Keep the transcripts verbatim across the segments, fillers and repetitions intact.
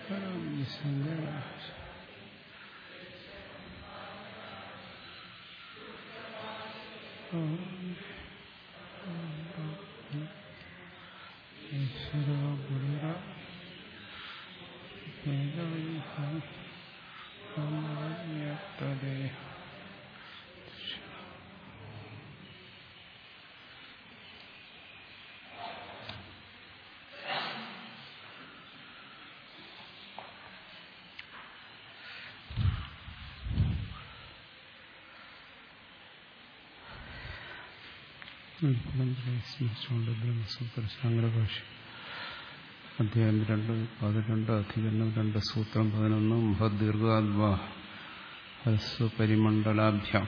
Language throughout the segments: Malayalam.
സ്മരിച്ചുകൊണ്ട് ബ്രഹ്മസൂത്ര ശാങ്കരഭാഷ അധ്യായം രണ്ട് പതിനെണ്ട് അധികരണം രണ്ട് സൂത്രം പതിനൊന്ന് മഹദീർഘാത്മാ ഹ്രസ്വ പരിമണ്ഡലാഭ്യാം.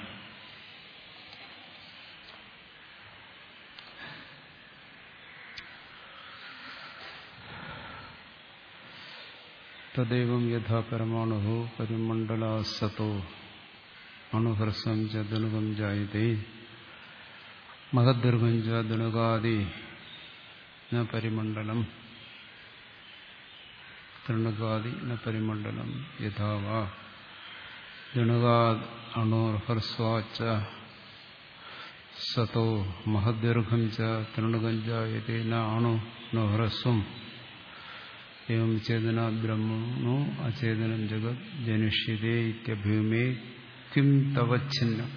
തദൈവം യഥാ പരമാണുഃ പരിമണ്ഡലാസതോ അണുഹ്രസ്വം ച ദുനുകം ജായതേ മഹദ്ദീർഘം ച ദുനുകാദി ന പരിമണ്ഡലം തൃണുകാദി ന പരിമണ്ഡലം യഥാ വാ ദുനുകാദ് അണുർഹ്രസ്വാച്ച സതോ മഹദ്ദീർഘം ച തൃണുകം ജായതേ ന അണു ന ഹ്രസ്വം ഏവം ചേതനാദ് ബ്രഹ്മണോ അചേതനം ജഗത് ജനിഷ്യതേ ഇത്യഭൂമേ കിം തവച്ഛിന്നം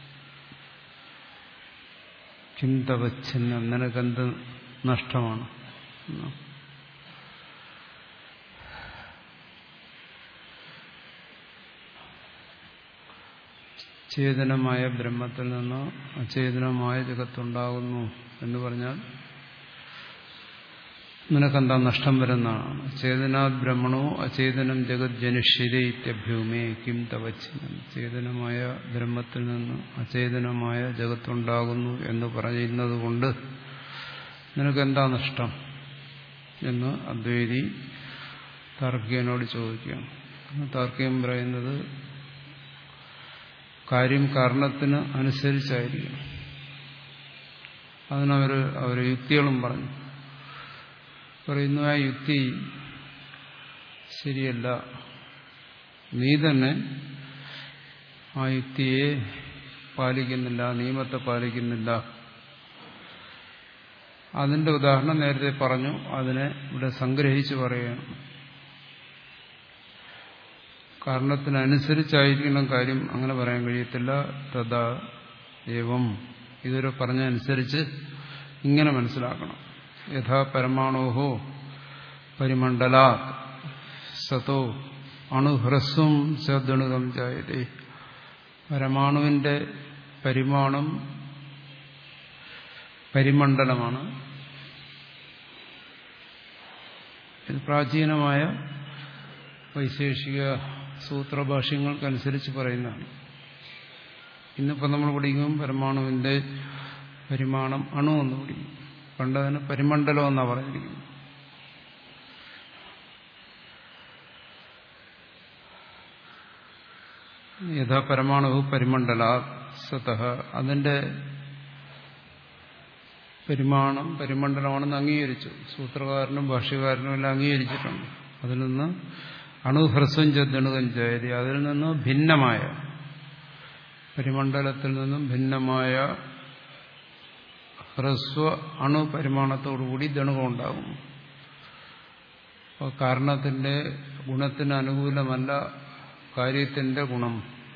കിം തവച്ഛിന്നം നിനക്കെന്ത് നഷ്ടമാണ്? ചേതനമായ ബ്രഹ്മത്തിൽ നിന്ന് അചേതനമായ ജഗത്തുണ്ടാകുന്നു എന്ന് പറഞ്ഞാൽ നിനക്കെന്താ നഷ്ടം വരുന്നതാണ്. ചേതനാദ് ബ്രഹ്മണോ അചേതനം ജഗത് ജനിഷ്യതേ ഇത്യഭ്യൂമേ കിം തവച്ഛിന്നം. ചേതനമായ ബ്രഹ്മത്തിൽ നിന്ന് അചേതനമായ ജഗത്തുണ്ടാകുന്നു എന്ന് പറയുന്നത് കൊണ്ട് നിനക്കെന്താ നഷ്ടം എന്ന് അദ്വൈതി താർക്കികനോട് ചോദിക്കുകയാണ്. താർക്കികൻ പറയുന്നത് കാര്യം കാരണത്തിന് അനുസരിച്ചായിരിക്കും. അതിനവർ അവർ യുക്തികളും പറഞ്ഞു. പറയുന്നു ആ യുക്തി ശരിയല്ല, നീ തന്നെ ആ യുക്തിയെ പാലിക്കുന്നില്ല, നിയമത്തെ പാലിക്കുന്നില്ല. അതിന്റെ ഉദാഹരണം നേരത്തെ പറഞ്ഞു, അതിനെ ഇവിടെ സംഗ്രഹിച്ച് പറയുകയാണ്. കാരണത്തിനനുസരിച്ചായിരിക്കണം കാര്യം, അങ്ങനെ പറയാൻ കഴിയത്തില്ല. തഥാ ഏവം ഇതുവരെ പറഞ്ഞനുസരിച്ച് ഇങ്ങനെ മനസ്സിലാക്കണം. യഥാ പരമാണോഹോ പരിമണ്ഡലാത് സതോ അണുഹ്രസ്വം ച ജായതേ. പരമാണുവിന്റെ പരിമാണം പരിമണ്ഡലമാണ്. ഇത് പ്രാചീനമായ വൈശേഷിക സൂത്രഭാഷ്യങ്ങൾക്കനുസരിച്ച് പറയുന്നതാണ്. ഇന്നിപ്പോൾ നമ്മൾ പഠിക്കും പരമാണുവിന്റെ പരിമാണം അണു എന്ന് പഠിക്കും. പണ്ടതിന് പരിമണ്ഡലം എന്നാണ് പറഞ്ഞിരിക്കുന്നത്. യഥാ പരമാണു പരിമണ്ഡല സതഃ, അതിന്റെ പരിമാണം പരിമണ്ഡലമാണെന്ന് അംഗീകരിച്ചു. സൂത്രകാരനും ഭാഷ്യകാരനും എല്ലാം അംഗീകരിച്ചിട്ടുണ്ട്. അതിൽ നിന്ന് അണുഹ്രസ്വം ചദ്ദണുകം ജായതേ, അതിൽ നിന്ന് ഭിന്നമായ പരിമണ്ഡലത്തിൽ നിന്നും ഭിന്നമായ ഹ്രസ്വ അണു പരിമാണത്തോടുകൂടി ദണുകം ഉണ്ടാകും. അപ്പോൾ കാരണത്തിന്റെ ഗുണത്തിന് അനുകൂലമല്ല കാര്യത്തിന്റെ ഗുണം.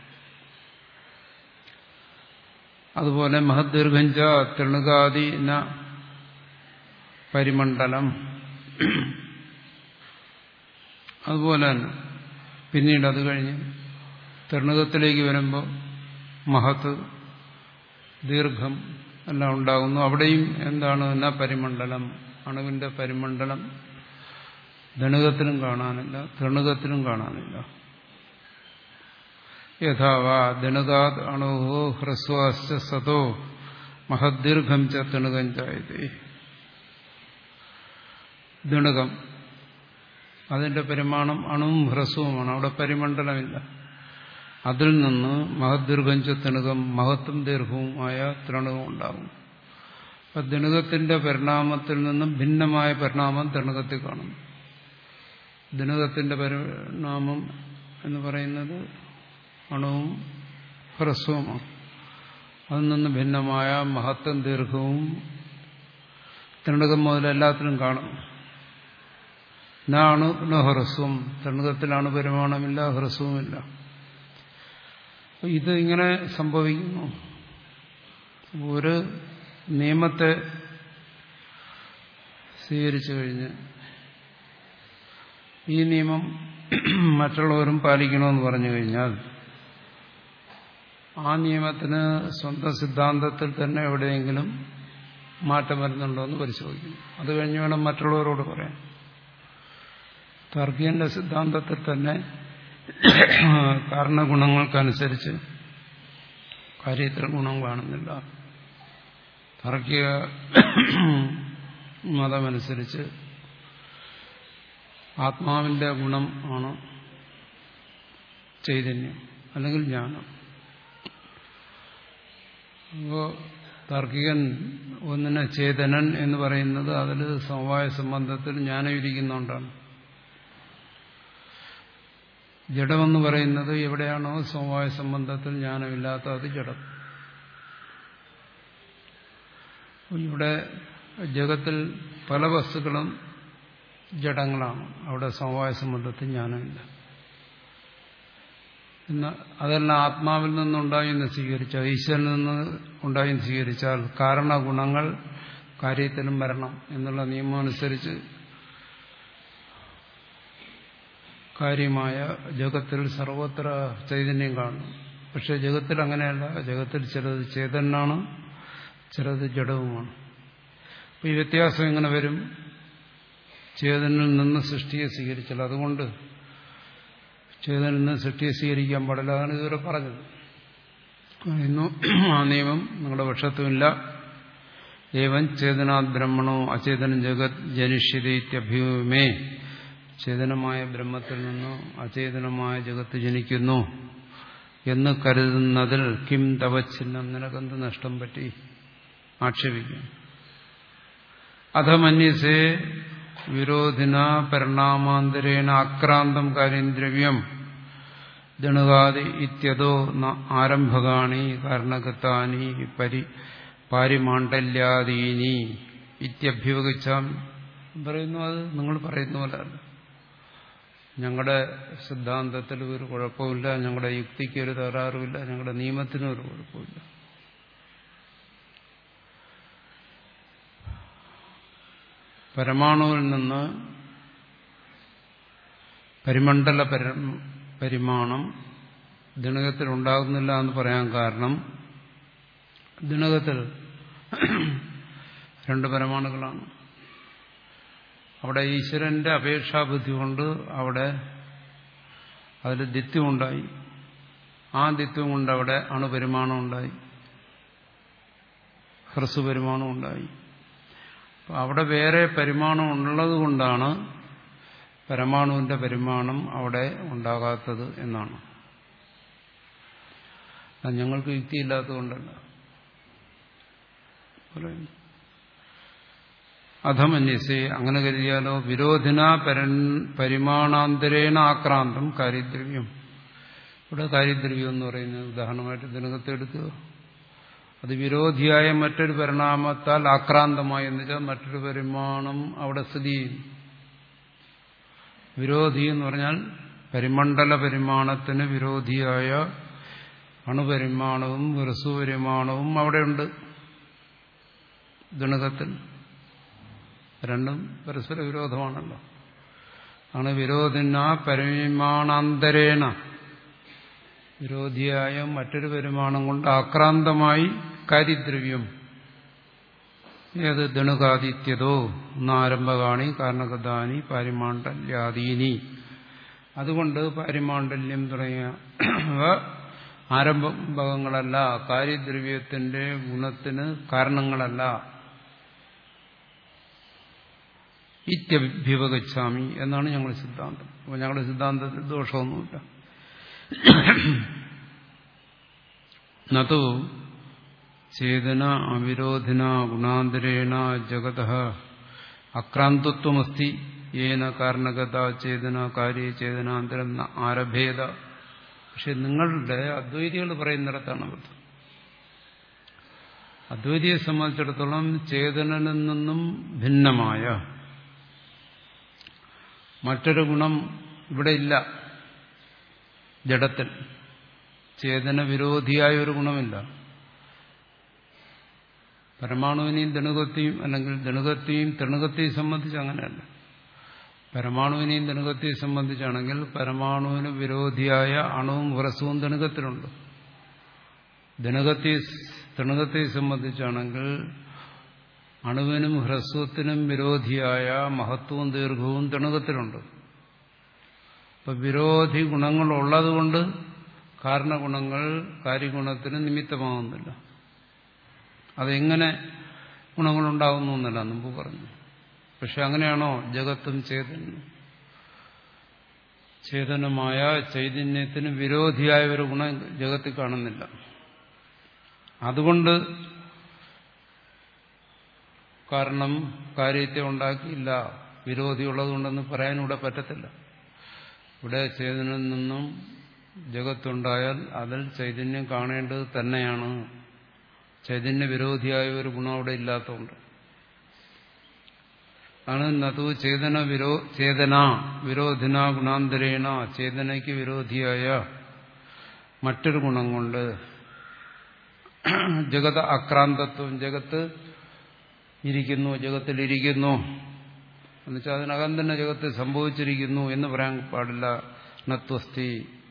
അതുപോലെ മഹദ്ദീർഘഞ്ച തൃണുകാദി ന പരിമണ്ഡലം. അതുപോലെ തന്നെ പിന്നീട് അത് കഴിഞ്ഞ് തൃണുകത്തിലേക്ക് വരുമ്പോൾ മഹത്ത് ദീർഘം എല്ലാം ഉണ്ടാകുന്നു. അവിടെയും എന്താണ് എന്നാ പരിമണ്ഡലം, അണുവിന്റെ പരിമണ്ഡലം ധണുകത്തിലും കാണാനില്ല, തൃണുകത്തിലും കാണാനില്ല. യഥാവാ ദണുകാത് അണുഹോ ഹ്രസ്വാശ്ച സതോ മഹദ്ദീർഘം ച തൃണുകം ജായതേ. ദണുകം അതിന്റെ പരിമാണം അണുവും ഹ്രസ്വവുമാണ്, അവിടെ പരിമണ്ഡലമില്ല. അതിൽ നിന്ന് മഹദ്ദീർഘം ച തൃണുകം, മഹത്തും ദീർഘവുമായ തൃണുകം ഉണ്ടാകും. അപ്പൊ ദണുകത്തിന്റെ പരിണാമത്തിൽ നിന്നും ഭിന്നമായ പരിണാമം തൃണുകത്തിൽ കാണുന്നു. ദിനകത്തിന്റെ പരിണാമം എന്ന് പറയുന്നത് അണുവും ഹ്രസ്വവുമാണ്. അതിൽ നിന്ന് ഭിന്നമായ മഹത്വം ദീർഘവും തൃണകം മുതൽ എല്ലാത്തിലും കാണും. നാണു ന ഹ്രസ്വം, തൃണകത്തിലാണ് പരിമാണമില്ല, ഹ്രസ്വവുമില്ല. ഇത് ഇങ്ങനെ സംഭവിക്കുന്നു. ഒരു നിയമത്തെ സ്വീകരിച്ചു കഴിഞ്ഞ് ഈ നിയമം മറ്റുള്ളവരും പാലിക്കണമെന്ന് പറഞ്ഞു കഴിഞ്ഞാൽ ആ നിയമത്തിന് സ്വന്തം സിദ്ധാന്തത്തിൽ തന്നെ എവിടെയെങ്കിലും മാറ്റം വരുന്നുണ്ടോ എന്ന് പരിശോധിക്കണം. അത് കഴിഞ്ഞ് വേണം മറ്റുള്ളവരോട് പറയാൻ. താർക്കികന്റെ സിദ്ധാന്തത്തിൽ തന്നെ കാരണഗുണങ്ങൾക്കനുസരിച്ച് കാര്യത്തിൽ ഗുണം കാണുന്നില്ല. താർക്കിക മതമനുസരിച്ച് ആത്മാവിന്റെ ഗുണം ആണ് ചൈതന്യം അല്ലെങ്കിൽ ജ്ഞാനം. അപ്പോ താർക്കികൻ ഒന്നിനെ ചേതനൻ എന്ന് പറയുന്നത് അതിൽ സമവായ സംബന്ധത്തിൽ ജ്ഞാനം ഇരിക്കുന്നതുകൊണ്ടാണ്. ജഡമെന്ന് പറയുന്നത് എവിടെയാണോ സമവായ സംബന്ധത്തിൽ ജ്ഞാനമില്ലാത്ത അത് ജഡം. ഇവിടെ ജഗത്തിൽ പല വസ്തുക്കളും ജഡങ്ങളാണ്. അവിടെ സമവായ സംബന്ധത്തിൽ ജ്ഞാനമില്ല. എന്നാൽ അതെല്ലാം ആത്മാവിൽ നിന്നുണ്ടായി എന്ന് സ്വീകരിച്ചാൽ, ഈശ്വരനിൽ നിന്ന് ഉണ്ടായി എന്ന് സ്വീകരിച്ചാൽ കാരണഗുണങ്ങൾ കാര്യത്തിലും വരണം എന്നുള്ള നിയമം അനുസരിച്ച് കാര്യമായ ജഗത്തിൽ സർവത്ര ചൈതന്യം കാണും. പക്ഷെ ജഗത്തിൽ അങ്ങനെയല്ല. ജഗത്തിൽ ചിലത് ചേതനാണ്, ചിലത് ജഡവുമാണ്. അപ്പോൾ ഈ വ്യത്യാസം എങ്ങനെ വരും? ചേതനിൽ നിന്ന് സൃഷ്ടിയെ സ്വീകരിച്ചാൽ. അതുകൊണ്ട് ചേതനിൽ നിന്ന് സൃഷ്ടിയെ സ്വീകരിക്കാൻ പാടില്ല. അതാണ് ഇതുവരെ പറഞ്ഞത്. ഇന്നു ആ നിയമം നിങ്ങളുടെ പക്ഷത്തുമില്ല. ഏവം ചേതനാത് ബ്രഹ്മണോ അചേതനം ജഗത് ജനിഷ്യതേത്യഭ്യൂമേ. ചേതനമായ ബ്രഹ്മത്തിൽ നിന്നോ അചേതനമായ ജഗത്ത് ജനിക്കുന്നു എന്ന് കരുതുന്നതിൽ കിം തവച്ഛിന്നം, നിനക്കെന്ത് നഷ്ടം പറ്റി ആക്ഷേപിക്കും. അധമന്യസേ വിരോധിന പരിണാമാന്തരേണ ആക്രാന്തം കാര്യദ്രവ്യം ജണുകാതി ഇത്യതോ ആരംഭകാണി കാരണകത്താനി പരി പാരിമാണ്ഡല്യാദീനി ഇത്യഭ്യുപഗച്ഛാം പറയുന്നു. അത് നിങ്ങൾ പറയുന്ന പോലെ അല്ല. ഞങ്ങളുടെ സിദ്ധാന്തത്തിൽ ഒരു കുഴപ്പമില്ല, ഞങ്ങളുടെ യുക്തിക്ക് ഒരു തകരാറുമില്ല, ഞങ്ങളുടെ നിയമത്തിനും ഒരു കുഴപ്പമില്ല. പരമാണുവിൽ നിന്ന് പരിമണ്ഡല പരിമാണം ദിനകത്തിൽ ഉണ്ടാകുന്നില്ല എന്ന് പറയാൻ കാരണം, ദിനകത്തിൽ രണ്ട് പരമാണുക്കളാണ്. അവിടെ ഈശ്വരന്റെ അപേക്ഷാബുദ്ധി കൊണ്ട് അവിടെ അതിൽ ദിത്വമുണ്ടായി. ആ ദിത്വം കൊണ്ട് അവിടെ അണുപരിമാണം ഉണ്ടായി, ഹ്രസ്വപരിമാണം ഉണ്ടായി. അവിടെ വേറെ പരിമാണം ഉള്ളത് കൊണ്ടാണ് പരമാണുവിന്റെ പരിമാണം അവിടെ ഉണ്ടാകാത്തത് എന്നാണ്. അത് ഞങ്ങൾക്ക് യുക്തിയില്ലാത്തതുകൊണ്ടല്ല പറയുന്നു. അധമന്യസേ, അങ്ങനെ കരുതിയാലോ, വിരോധിന പരിമാണാന്തരേണ ആക്രാന്തം കാര്യദ്രവ്യം. ഇവിടെ കാര്യദ്രവ്യം എന്ന് പറയുന്നത് ഉദാഹരണമായിട്ട് ദിനകത്തെ എടുക്കുക. അത് വിരോധിയായ മറ്റൊരു പരിണാമത്താൽ ആക്രാന്തമായി എന്ന് വെച്ചാൽ മറ്റൊരു പരിമാണം അവിടെ സ്ഥിതി ചെയ്യും. വിരോധി എന്ന് പറഞ്ഞാൽ പരിമണ്ഡല പരിമാണത്തിന് വിരോധിയായ അണുപരിമാണവും ഹ്രസ്വപരിമാണവും അവിടെയുണ്ട് ദിനകത്തിൽ. രണ്ടും പരസ്പര വിരോധമാണല്ലോ. ആണ് വിരോധിന പരിമാണാന്തരേണ, വിരോധിയായ മറ്റൊരു പരിമാണം കൊണ്ട് ആക്രാന്തമായി കാര്യദ്രവ്യം. ഏത് ദണുകാദിത്യതോ എന്നാരംഭകാണി കാരണകഥാനി പാരിമാണ്ഡല്യാദീനി. അതുകൊണ്ട് പാരിമാണ്ഡല്യം തുടങ്ങിയ ആരംഭകങ്ങളല്ല, കാര്യദ്രവ്യത്തിന്റെ ഗുണത്തിന് കാരണങ്ങളല്ല. ഇത്യഭ്യുപഗച്ഛാമി എന്നാണ് ഞങ്ങളുടെ സിദ്ധാന്തം. അപ്പോൾ ഞങ്ങളുടെ സിദ്ധാന്തത്തിൽ ദോഷമൊന്നുമില്ല. നതു ചേതന അവിരോധിന ഗുണാന്തരേണ ജഗതഃ അക്രാന്തത്വമസ്തി യേന കാരണഗത ചേതന കാര്യ ചേതനാന്തരം ആരഭേദ. പക്ഷെ നിങ്ങളുടെ അദ്വൈതികൾ പറയുന്നിടത്താണ് അബദ്ധം. അദ്വൈതിയെ സംബന്ധിച്ചിടത്തോളം ചേതനനിൽ നിന്നും ഭിന്നമായ മറ്റൊരു ഗുണം ഇവിടെ ഇല്ല. ജഡത്തിൽ ചേതന വിരോധിയായ ഒരു ഗുണമില്ല. പരമാണുവിനെയും ദണുകത്തെയും അല്ലെങ്കിൽ ദണുകത്തെയും തൃണുകത്തെയും സംബന്ധിച്ച് അങ്ങനെയല്ല. പരമാണുവിനെയും ദണുകത്തെയും സംബന്ധിച്ചാണെങ്കിൽ പരമാണുവിന് വിരോധിയായ അണുവും ഹ്രസ്വവും ദണുകത്തിലുണ്ട്. ദണുകത്തെ തൃണുകത്തെ സംബന്ധിച്ചാണെങ്കിൽ അണുവിനും ഹ്രസ്വത്തിനും വിരോധിയായ മഹത്വവും ദീർഘവും തൃണുകത്തിലുണ്ട്. അപ്പൊ വിരോധി ഗുണങ്ങളുള്ളതുകൊണ്ട് കാരണഗുണങ്ങൾ കാര്യഗുണത്തിന് നിമിത്തമാകുന്നില്ല. അതെങ്ങനെ ഗുണങ്ങളുണ്ടാകുന്നു എന്നല്ല മുമ്പ് പറഞ്ഞു. പക്ഷെ അങ്ങനെയാണോ ജഗത്തും ചേതനും? ചേതനമായ ചൈതന്യത്തിന് വിരോധിയായ ഒരു ഗുണം ജഗത്തിൽ കാണുന്നില്ല. അതുകൊണ്ട് കാരണം കാര്യത്തെ ഉണ്ടാക്കിയില്ല, വിരോധിയുള്ളതുകൊണ്ടെന്ന് പറയാനിവിടെ പറ്റത്തില്ല. ഇവിടെ ചേതനിൽ നിന്നും ജഗത്തുണ്ടായാൽ അതിൽ ചൈതന്യം കാണേണ്ടത് തന്നെയാണ്. ചൈതന്യ വിരോധിയായ ഒരു ഗുണം അവിടെ ഇല്ലാത്തതുകൊണ്ട് ആണ് നതു ചേതന വിരോ ചേതന വിരോധിന ഗുണാന്തരേണ ചേതനയ്ക്ക് വിരോധിയായ മറ്റൊരു ഗുണം കൊണ്ട് ജഗത് ആക്രാന്തത്വം, ജഗത്ത് ഇരിക്കുന്നു, ജഗത്തിലിരിക്കുന്നു എന്നുവെച്ചാൽ അതിനകം തന്നെ ജഗത്ത് സംഭവിച്ചിരിക്കുന്നു എന്ന് പറയാൻ പാടില്ല. നത്വസ്തി.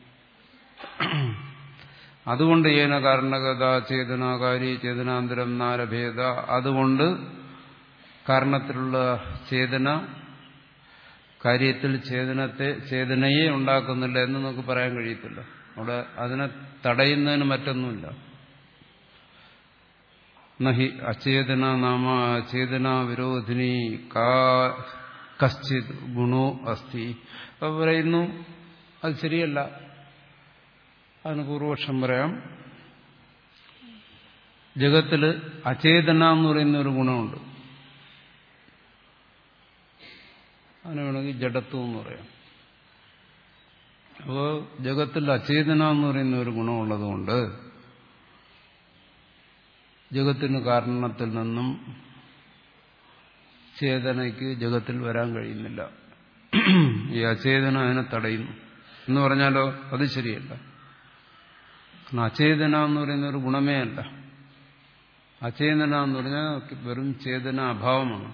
അതുകൊണ്ട് ഏന കാരണഗത ചേതനാകാരി ചേതനാന്തരം നാരഭേദ. അതുകൊണ്ട് കാരണത്തിലുള്ള ചേതന കാര്യത്തിൽ ചേതനത്തെ ചേതനയെ ഉണ്ടാക്കുന്നില്ല എന്ന് നമുക്ക് പറയാൻ കഴിയത്തില്ല. അവിടെ അതിനെ തടയുന്നതിന് മറ്റൊന്നുമില്ല. നഹി അചേതന നാമ ചേതന വിരോധിനി കശ്ചിത് ഗുണോ അസ്തി. അപ്പൊ പറയുന്നു അത് ശരിയല്ല. അതിന് പൂർവപക്ഷം പറയാം. ജഗത്തില് അചേതന എന്ന് പറയുന്ന ഒരു ഗുണമുണ്ട്. അതിന് വേണമെങ്കിൽ ജഡത്വം എന്ന് പറയാം. അപ്പോൾ ജഗത്തിൽ അചേതന എന്ന് പറയുന്ന ഒരു ഗുണമുള്ളതുകൊണ്ട് ജഗത്തിന് കാരണത്തിൽ നിന്നും ചേതനയ്ക്ക് ജഗത്തിൽ വരാൻ കഴിയുന്നില്ല. ഈ അചേതന അതിനെ തടയുന്നു എന്ന് പറഞ്ഞാലോ അത് ശരിയല്ല. കാരണം അചേതന എന്ന് പറയുന്ന ഒരു ഗുണമേ അല്ല. അചേതന എന്ന് പറഞ്ഞാൽ വെറും ചേതന അഭാവമാണ്.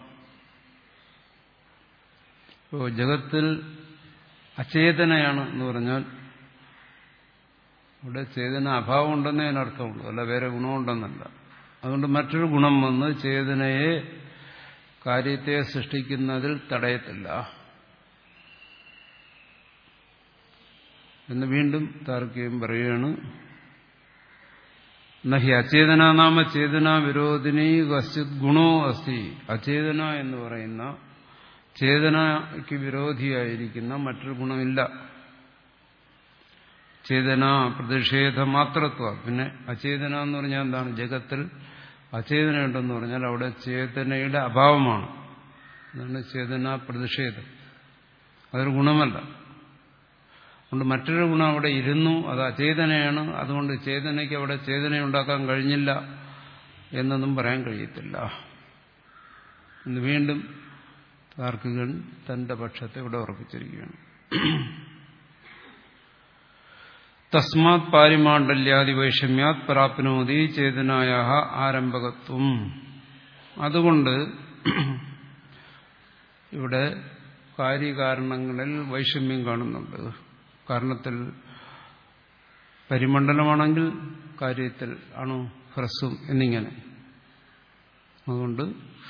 ഇപ്പോൾ ജഗത്തിൽ അചേതനയാണ് എന്ന് പറഞ്ഞാൽ ഇവിടെ ചേതന അഭാവം ഉണ്ടെന്നേ അതിനർത്ഥമുള്ളൂ, അല്ല വേറെ ഗുണമുണ്ടെന്നല്ല. അതുകൊണ്ട് മറ്റൊരു ഗുണം വന്ന് ചേതനയെ കാര്യത്തെ സൃഷ്ടിക്കുന്നതിൽ തടയത്തില്ല എന്ന് വീണ്ടും താർക്കികം പറയുകയാണ്. നഹി അചേതന നാമ ചേതന വിരോധിനി കശ്ചിത് ഗുണോ അസ്തി. അചേതന എന്ന് പറയുന്ന ചേതനയ്ക്ക് വിരോധിയായിരിക്കുന്ന മറ്റൊരു ഗുണമില്ല. ചേതന പ്രതിഷേധ മാത്രത്വ. പിന്നെ അചേതന എന്ന് പറഞ്ഞാൽ എന്താണ്? ജഗത്തിൽ അചേതനയുണ്ടെന്ന് പറഞ്ഞാൽ അവിടെ ചേതനയുടെ അഭാവമാണ്. അതാണ് ചേതന പ്രതിഷേധം. അതൊരു ഗുണമല്ല. അതുകൊണ്ട് മറ്റൊരു ഗുണം അവിടെ ഇരുന്നു, അത് അചേതനയാണ്. അതുകൊണ്ട് ചേതനയ്ക്ക് അവിടെ ചേതനയുണ്ടാക്കാൻ കഴിഞ്ഞില്ല എന്നൊന്നും പറയാൻ കഴിയത്തില്ല എന്ന് വീണ്ടും താർക്കികൻ തന്റെ പക്ഷത്തെ ഇവിടെ ഉറപ്പിച്ചിരിക്കുകയാണ്. തസ്മാത് പാരിമാണ്ഡല്യാദി വൈഷമ്യാത് പ്രാപ്നോതി ചേതനായ ആരംഭകത്വം. അതുകൊണ്ട് ഇവിടെ കാര്യകാരണങ്ങളിൽ വൈഷമ്യം കാണുന്നുണ്ട്. കാരണത്തിൽ പരിമണ്ഡലമാണെങ്കിൽ കാര്യത്തിൽ അണു ഹ്രസ്വം എന്നിങ്ങനെ. അതുകൊണ്ട്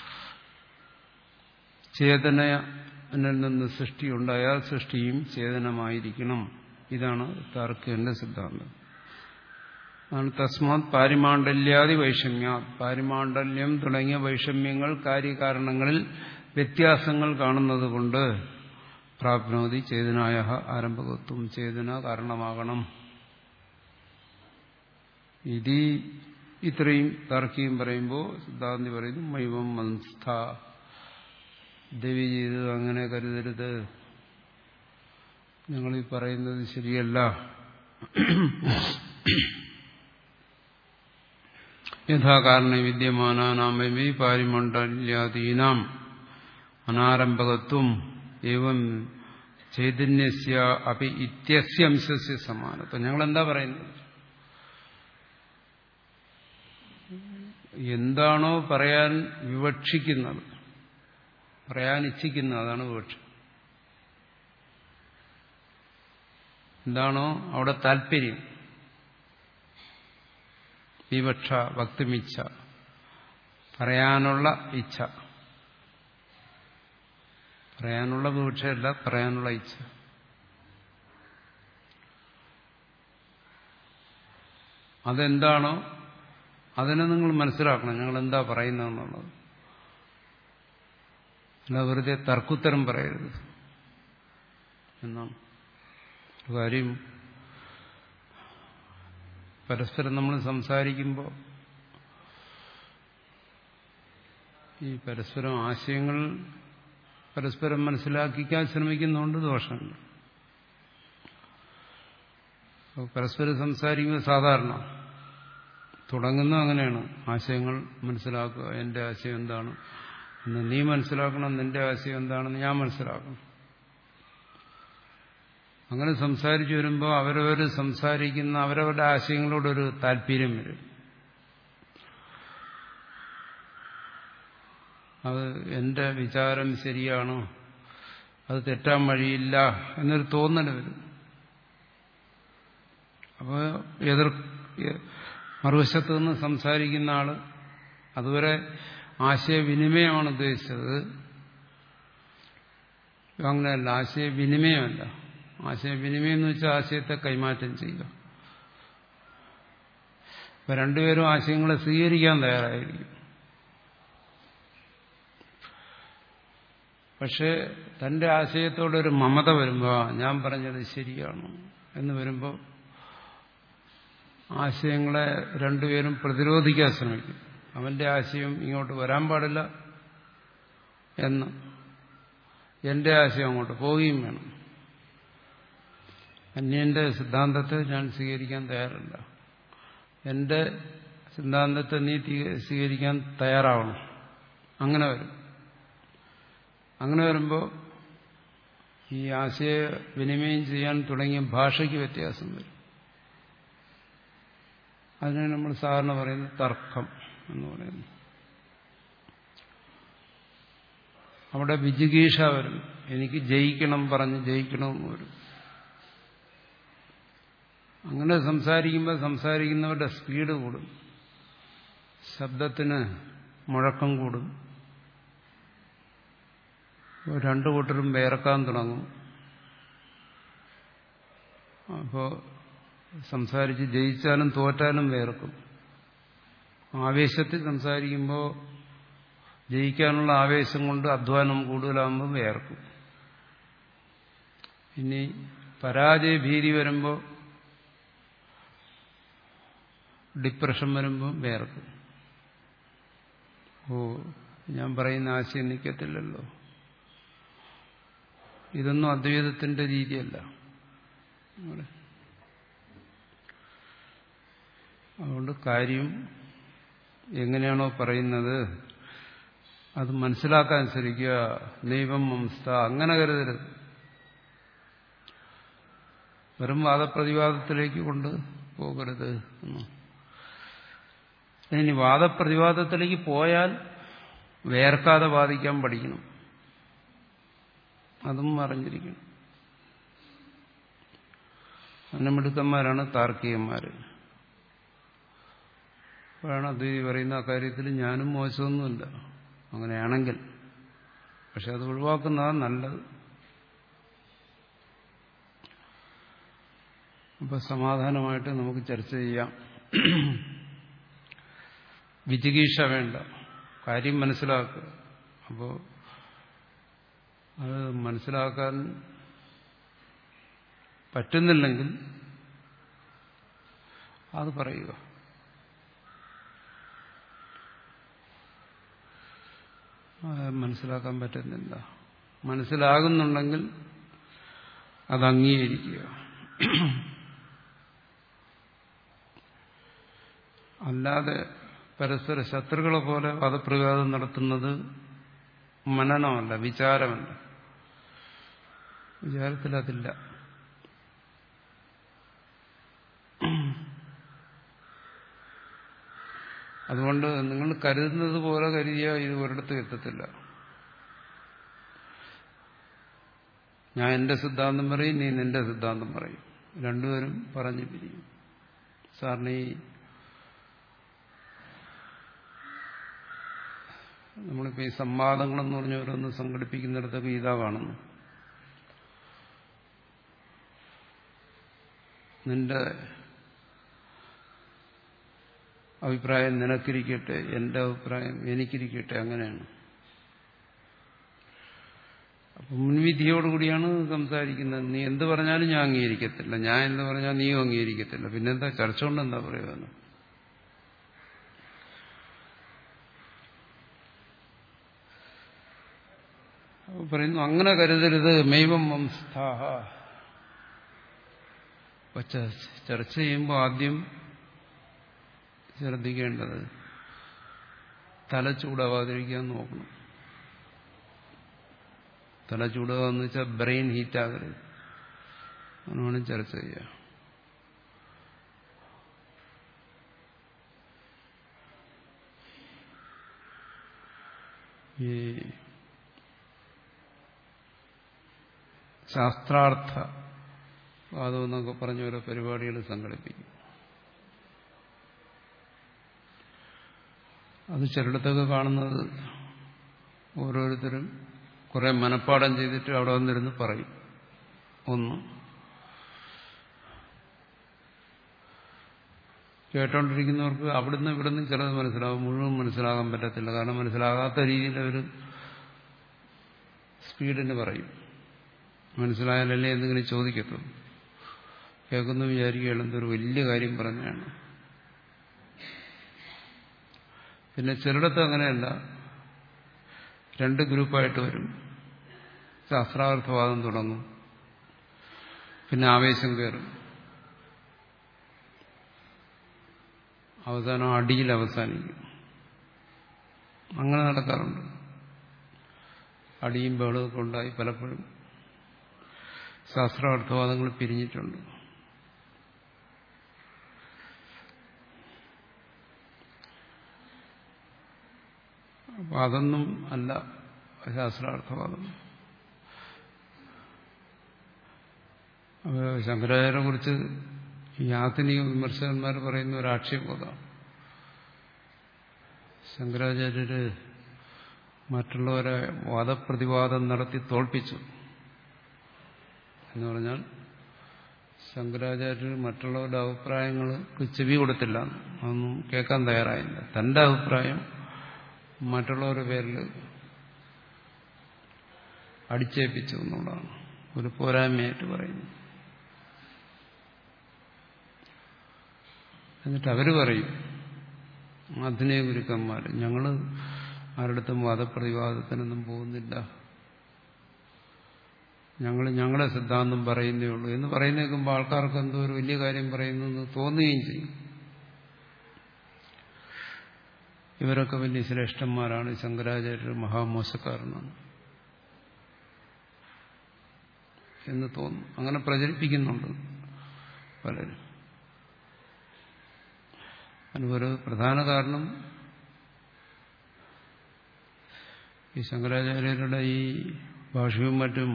ചേതനയിൽ നിന്ന് സൃഷ്ടിയുണ്ടായാൽ സൃഷ്ടിയും ചേതനമായിരിക്കണം. ഇതാണ് താർക്കികന്റെ സിദ്ധാന്തം. അതാണ് തസ്മാത് പാരിമാണ്ഡല്യാദി വൈഷമ്യ. പാരിമാണ്ഡല്യം തുടങ്ങിയ വൈഷമ്യങ്ങൾ കാര്യകാരണങ്ങളിൽ വ്യത്യാസങ്ങൾ കാണുന്നത് കൊണ്ട് പ്രാപ്നോതി ചേതനായ ആരംഭകത്വം. ചേതന കാരണമാകണം. ഇത് ഇത്രയും താർക്കികം പറയുമ്പോൾ സിദ്ധാന്തി പറയുന്നു മൈവം മൻസ്ഥ ദേവി ചെയ്ത് അങ്ങനെ കരുതരുത്, ഞങ്ങളീ പറയുന്നത് ശരിയല്ല. യഥാകാരണ വിദ്യമാനാനാമേ പാരിമണ്ഡല്യാദീനാം അനാരംഭകത്വം ഏവം ചൈതന്യസ്യ അപി ഇത്യസ്യ അംശസ്യ സമാനത്വം. ഞങ്ങളെന്താ പറയുന്നത്? എന്താണോ പറയാൻ വിവക്ഷിക്കുന്നത്, പറയാൻ ഇച്ഛിക്കുന്നത്, അതാണ് വിവക്ഷ. എന്താണോ അവിടെ താല്പര്യം, വിവക്ഷ, വക്തുമിച്ഛ, പറയാനുള്ള ഇച്ഛ, പറയാനുള്ള വിവക്ഷയല്ല, പറയാനുള്ള ഇച്ഛ. അതെന്താണോ അതിനെ നിങ്ങൾ മനസ്സിലാക്കണം, ഞങ്ങൾ എന്താ പറയുന്നതെന്നുള്ളത്. അല്ല വെറുതെ തർക്കുത്തരം പറയരുത് എന്നാണ് കാര്യം. പരസ്പരം നമ്മൾ സംസാരിക്കുമ്പോൾ ഈ പരസ്പരം ആശയങ്ങൾ പരസ്പരം മനസ്സിലാക്കിക്കാൻ ശ്രമിക്കുന്നതുകൊണ്ട് ദോഷമുണ്ട്. പരസ്പരം സംസാരിക്കുന്നത് സാധാരണ തുടങ്ങുന്നത് അങ്ങനെയാണ്. ആശയങ്ങൾ മനസ്സിലാക്കുക, എന്റെ ആശയം എന്താണ് എന്ന് നീ മനസ്സിലാക്കണം, നിന്റെ ആശയം എന്താണെന്ന് ഞാൻ മനസ്സിലാക്കണം. അങ്ങനെ സംസാരിച്ചു വരുമ്പോൾ അവരവർ സംസാരിക്കുന്ന അവരവരുടെ ആശയങ്ങളോടൊരു താല്പര്യം വരും. അത് എന്റെ വിചാരം ശരിയാണോ, അത് തെറ്റാൻ വഴിയില്ല എന്നൊരു തോന്നൽ വരും. അപ്പോൾ എതിർ മറുവശത്ത് നിന്ന് സംസാരിക്കുന്ന ആള് അതുവരെ ആശയവിനിമയമാണ് ഉദ്ദേശിച്ചത്. അങ്ങനെയല്ല, ആശയവിനിമയമല്ല. ആശയവിനിമയം എന്ന് വെച്ചാൽ ആശയത്തെ കൈമാറ്റം ചെയ്യുക. ഇപ്പൊ രണ്ടുപേരും ആശയങ്ങളെ സ്വീകരിക്കാൻ തയ്യാറായിരിക്കും. പക്ഷെ തന്റെ ആശയത്തോടൊരു മമത വരുമ്പോൾ, ഞാൻ പറഞ്ഞത് ശരിയാണോ എന്ന് വരുമ്പോൾ ആശയങ്ങളെ രണ്ടുപേരും പ്രതിരോധിക്കാൻ ശ്രമിക്കും. അവന്റെ ആശയം ഇങ്ങോട്ട് വരാൻ പാടില്ല എന്ന്, എന്റെ ആശയം അങ്ങോട്ട് പോവുകയും വേണം. അന്യന്റെ സിദ്ധാന്തത്തെ ഞാൻ സ്വീകരിക്കാൻ തയ്യാറല്ല, എന്റെ സിദ്ധാന്തത്തെ നീ സ്വീകരിക്കാൻ തയ്യാറാവണം. അങ്ങനെ വരും. അങ്ങനെ വരുമ്പോൾ ഈ ആശയവിനിമയം ചെയ്യാൻ തുടങ്ങിയ ഭാഷയ്ക്ക് വ്യത്യാസം വരും. അതിനെ നമ്മൾ സാധാരണ പറയുന്നത് തർക്കം എന്ന് പറയുന്നു. അവിടെ വിജിഗീഷ വരും. എനിക്ക് ജയിക്കണം പറഞ്ഞ് ജയിക്കണമെന്ന് വരും. അങ്ങനെ സംസാരിക്കുമ്പോൾ സംസാരിക്കുന്നവരുടെ സ്പീഡ് കൂടും, ശബ്ദത്തിന് മുഴക്കം കൂടും, രണ്ടു കൂട്ടരും വേർക്കാൻ തുടങ്ങും. അപ്പോൾ സംസാരിച്ച് ജയിച്ചാലും തോറ്റാലും വേർക്കും. ആവേശത്തിൽ സംസാരിക്കുമ്പോൾ ജയിക്കാനുള്ള ആവേശം കൊണ്ട് അധ്വാനം കൂടുതലാകുമ്പോൾ വേർക്കും. ഇനി പരാജയ ഭീതി വരുമ്പോൾ, ഡിപ്രഷൻ വരുമ്പോൾ വേർക്കും. ഓ, ഞാൻ പറയുന്ന ആശയം നിൽക്കത്തില്ലല്ലോ. ഇതൊന്നും അദ്വൈതത്തിന്റെ രീതിയല്ല. അതുകൊണ്ട് കാര്യം എങ്ങനെയാണോ പറയുന്നത് അത് മനസ്സിലാക്കാൻ ശ്രമിക്കുക. നൈവം മംസ്ത, അങ്ങനെ കരുതരുത്. വെറും വാദപ്രതിവാദത്തിലേക്ക് കൊണ്ട് പോകരുത്. ഇനി വാദപ്രതിവാദത്തിലേക്ക് പോയാൽ വേർക്കാതെ വാദിക്കാൻ പഠിക്കണം. അതും അറിഞ്ഞിരിക്കണം. അന്നമിടുക്കന്മാരാണ് താർക്കികന്മാര്. അപ്പോഴാണ് അദ്വൈതി പറയുന്ന അക്കാര്യത്തിൽ ഞാനും മോശമൊന്നുമില്ല അങ്ങനെയാണെങ്കിൽ. പക്ഷെ അത് ഒഴിവാക്കുന്നതാണ് നല്ലത്. അപ്പൊ സമാധാനമായിട്ട് നമുക്ക് ചർച്ച ചെയ്യാം. വിജിഗീഷ വേണ്ട, കാര്യം മനസ്സിലാക്കുക. അപ്പോൾ അത് മനസ്സിലാക്കാൻ പറ്റുന്നില്ലെങ്കിൽ അത് പറയുക. മനസ്സിലാക്കാൻ പറ്റുന്നില്ല. മനസ്സിലാകുന്നുണ്ടെങ്കിൽ അത് അംഗീകരിക്കുക. അല്ലാതെ പരസ്പര ശത്രുക്കളെ പോലെ വാദപ്രതിവാദം നടത്തുന്നത് മനനമല്ല, വിചാരമല്ല. വിചാരത്തിൽ അതില്ല. അതുകൊണ്ട് നിങ്ങൾ കരുതുന്നത് പോലെ കരുതിയാൽ ഇത് ഒരിടത്തും എത്തത്തില്ല. ഞാൻ എന്റെ സിദ്ധാന്തം പറയും, നീ നിന്റെ സിദ്ധാന്തം പറയും, രണ്ടുപേരും പറഞ്ഞു പിരിയും. സാറിന് ഈ നമ്മളിപ്പോൾ ഈ സംവാദങ്ങളെന്ന് പറഞ്ഞ ഓരോന്ന് സംഘടിപ്പിക്കുന്നിടത്തൊക്കെ ഇതാ കാണുന്നു. നിന്റെ അഭിപ്രായം നിനക്കിരിക്കട്ടെ, എന്റെ അഭിപ്രായം എനിക്കിരിക്കട്ടെ, അങ്ങനെയാണ്. അപ്പൊ മുൻവിധിയോടുകൂടിയാണ് സംസാരിക്കുന്നത്. നീ എന്ത് പറഞ്ഞാലും ഞാൻ അംഗീകരിക്കത്തില്ല, ഞാൻ എന്ത് പറഞ്ഞാൽ നീയും അംഗീകരിക്കത്തില്ല. പിന്നെന്താ ചർച്ച കൊണ്ട് എന്താ പറയുക? പറയുന്നു അങ്ങനെ കരുതരുത്. മൈവം വംസ്ഥാഹ. ചർച്ച ചെയ്യുമ്പോൾ ആദ്യം ശ്രദ്ധിക്കേണ്ടത് തല ചൂടാവാതിരിക്കാൻ നോക്കണം. തല ചൂടാവെന്ന് വെച്ചാൽ ബ്രെയിൻ ഹീറ്റാകരുത്. അങ്ങനെ ചർച്ച ചെയ്യുക. ഈ ശാസ്ത്രാർത്ഥ വാദം എന്നൊക്കെ പറഞ്ഞ ഓരോ പരിപാടികൾ സംഘടിപ്പിക്കും. അത് ചിലയിടത്തൊക്കെ കാണുന്നത് ഓരോരുത്തരും കുറെ മനപ്പാഠം ചെയ്തിട്ട് അവിടെ വന്നിരുന്ന് പറയും. ഒന്ന് കേട്ടോണ്ടിരിക്കുന്നവർക്ക് അവിടുന്ന് ഇവിടുന്ന് ചിലത് മനസ്സിലാവും, മുഴുവൻ മനസ്സിലാകാൻ പറ്റത്തില്ല. കാരണം മനസ്സിലാകാത്ത രീതിയിൽ അവർ സ്പീഡിന് പറയും. മനസ്സിലായാലല്ലേ എന്തെങ്കിലും ചോദിക്കത്തുള്ളൂ. കേൾക്കുന്നു വിചാരിക്കുകയാണ് എന്തൊരു വലിയ കാര്യം പറഞ്ഞാണ്. പിന്നെ ചിലയിടത്ത് അങ്ങനെയല്ല, രണ്ട് ഗ്രൂപ്പായിട്ട് വരും. ശാസ്ത്രാർത്ഥവാദം തുടങ്ങും, പിന്നെ ആവേശം കയറും, അവസാനം അടിയിൽ അവസാനിക്കും. അങ്ങനെ നടക്കാറുണ്ട്. അടിയും ബഹളമൊക്കെ ഉണ്ടായി പലപ്പോഴും ശാസ്ത്രാർത്ഥവാദങ്ങൾ പിരിഞ്ഞിട്ടുണ്ട്. അപ്പൊ അതൊന്നും അല്ല ശാസ്ത്രാർത്ഥവാദം. ശങ്കരാചാര്യരെ കുറിച്ച് ഈ ആധുനിക വിമർശകന്മാർ പറയുന്ന ഒരു ആക്ഷേപമാണ്, ശങ്കരാചാര്യര് മറ്റുള്ളവരെ വാദപ്രതിവാദം നടത്തി തോൽപ്പിച്ചു എന്ന് പറഞ്ഞാൽ ശങ്കരാചാര്യർ മറ്റുള്ളവരുടെ അഭിപ്രായങ്ങൾക്ക് ചെവി കൊടുത്തില്ല, അതൊന്നും കേൾക്കാൻ തയ്യാറായില്ല. തന്റെ അഭിപ്രായം മറ്റുള്ളവരുടെ പേരിൽ അടിച്ചേൽപ്പിച്ചു എന്നുള്ളതാണ് ഒരു പോരായ്മയായിട്ട് പറയുന്നത്. എന്നിട്ട് അവര് പറയും, ആധുനിക ഗുരുക്കന്മാർ, ഞങ്ങള് ആരുടെടുത്തും വാദപ്രതിവാദത്തിനൊന്നും പോകുന്നില്ല, ഞങ്ങൾ ഞങ്ങളുടെ സിദ്ധാന്തം പറയുന്നേ ഉള്ളൂ എന്ന് പറയുന്ന കേൾക്കുമ്പോൾ ആൾക്കാർക്ക് എന്തോ ഒരു വലിയ കാര്യം പറയുന്നെന്ന് തോന്നുകയും ചെയ്യും. ഇവരൊക്കെ വലിയ ശ്രേഷ്ഠന്മാരാണ്, ശങ്കരാചാര്യർ മഹാമോശക്കാരനാണ് എന്ന് തോന്നും. അങ്ങനെ പ്രചരിപ്പിക്കുന്നുണ്ട് പലരും. അതിനൊരു പ്രധാന കാരണം ഈ ശങ്കരാചാര്യരുടെ ഈ ഭാഷ്യവും മറ്റും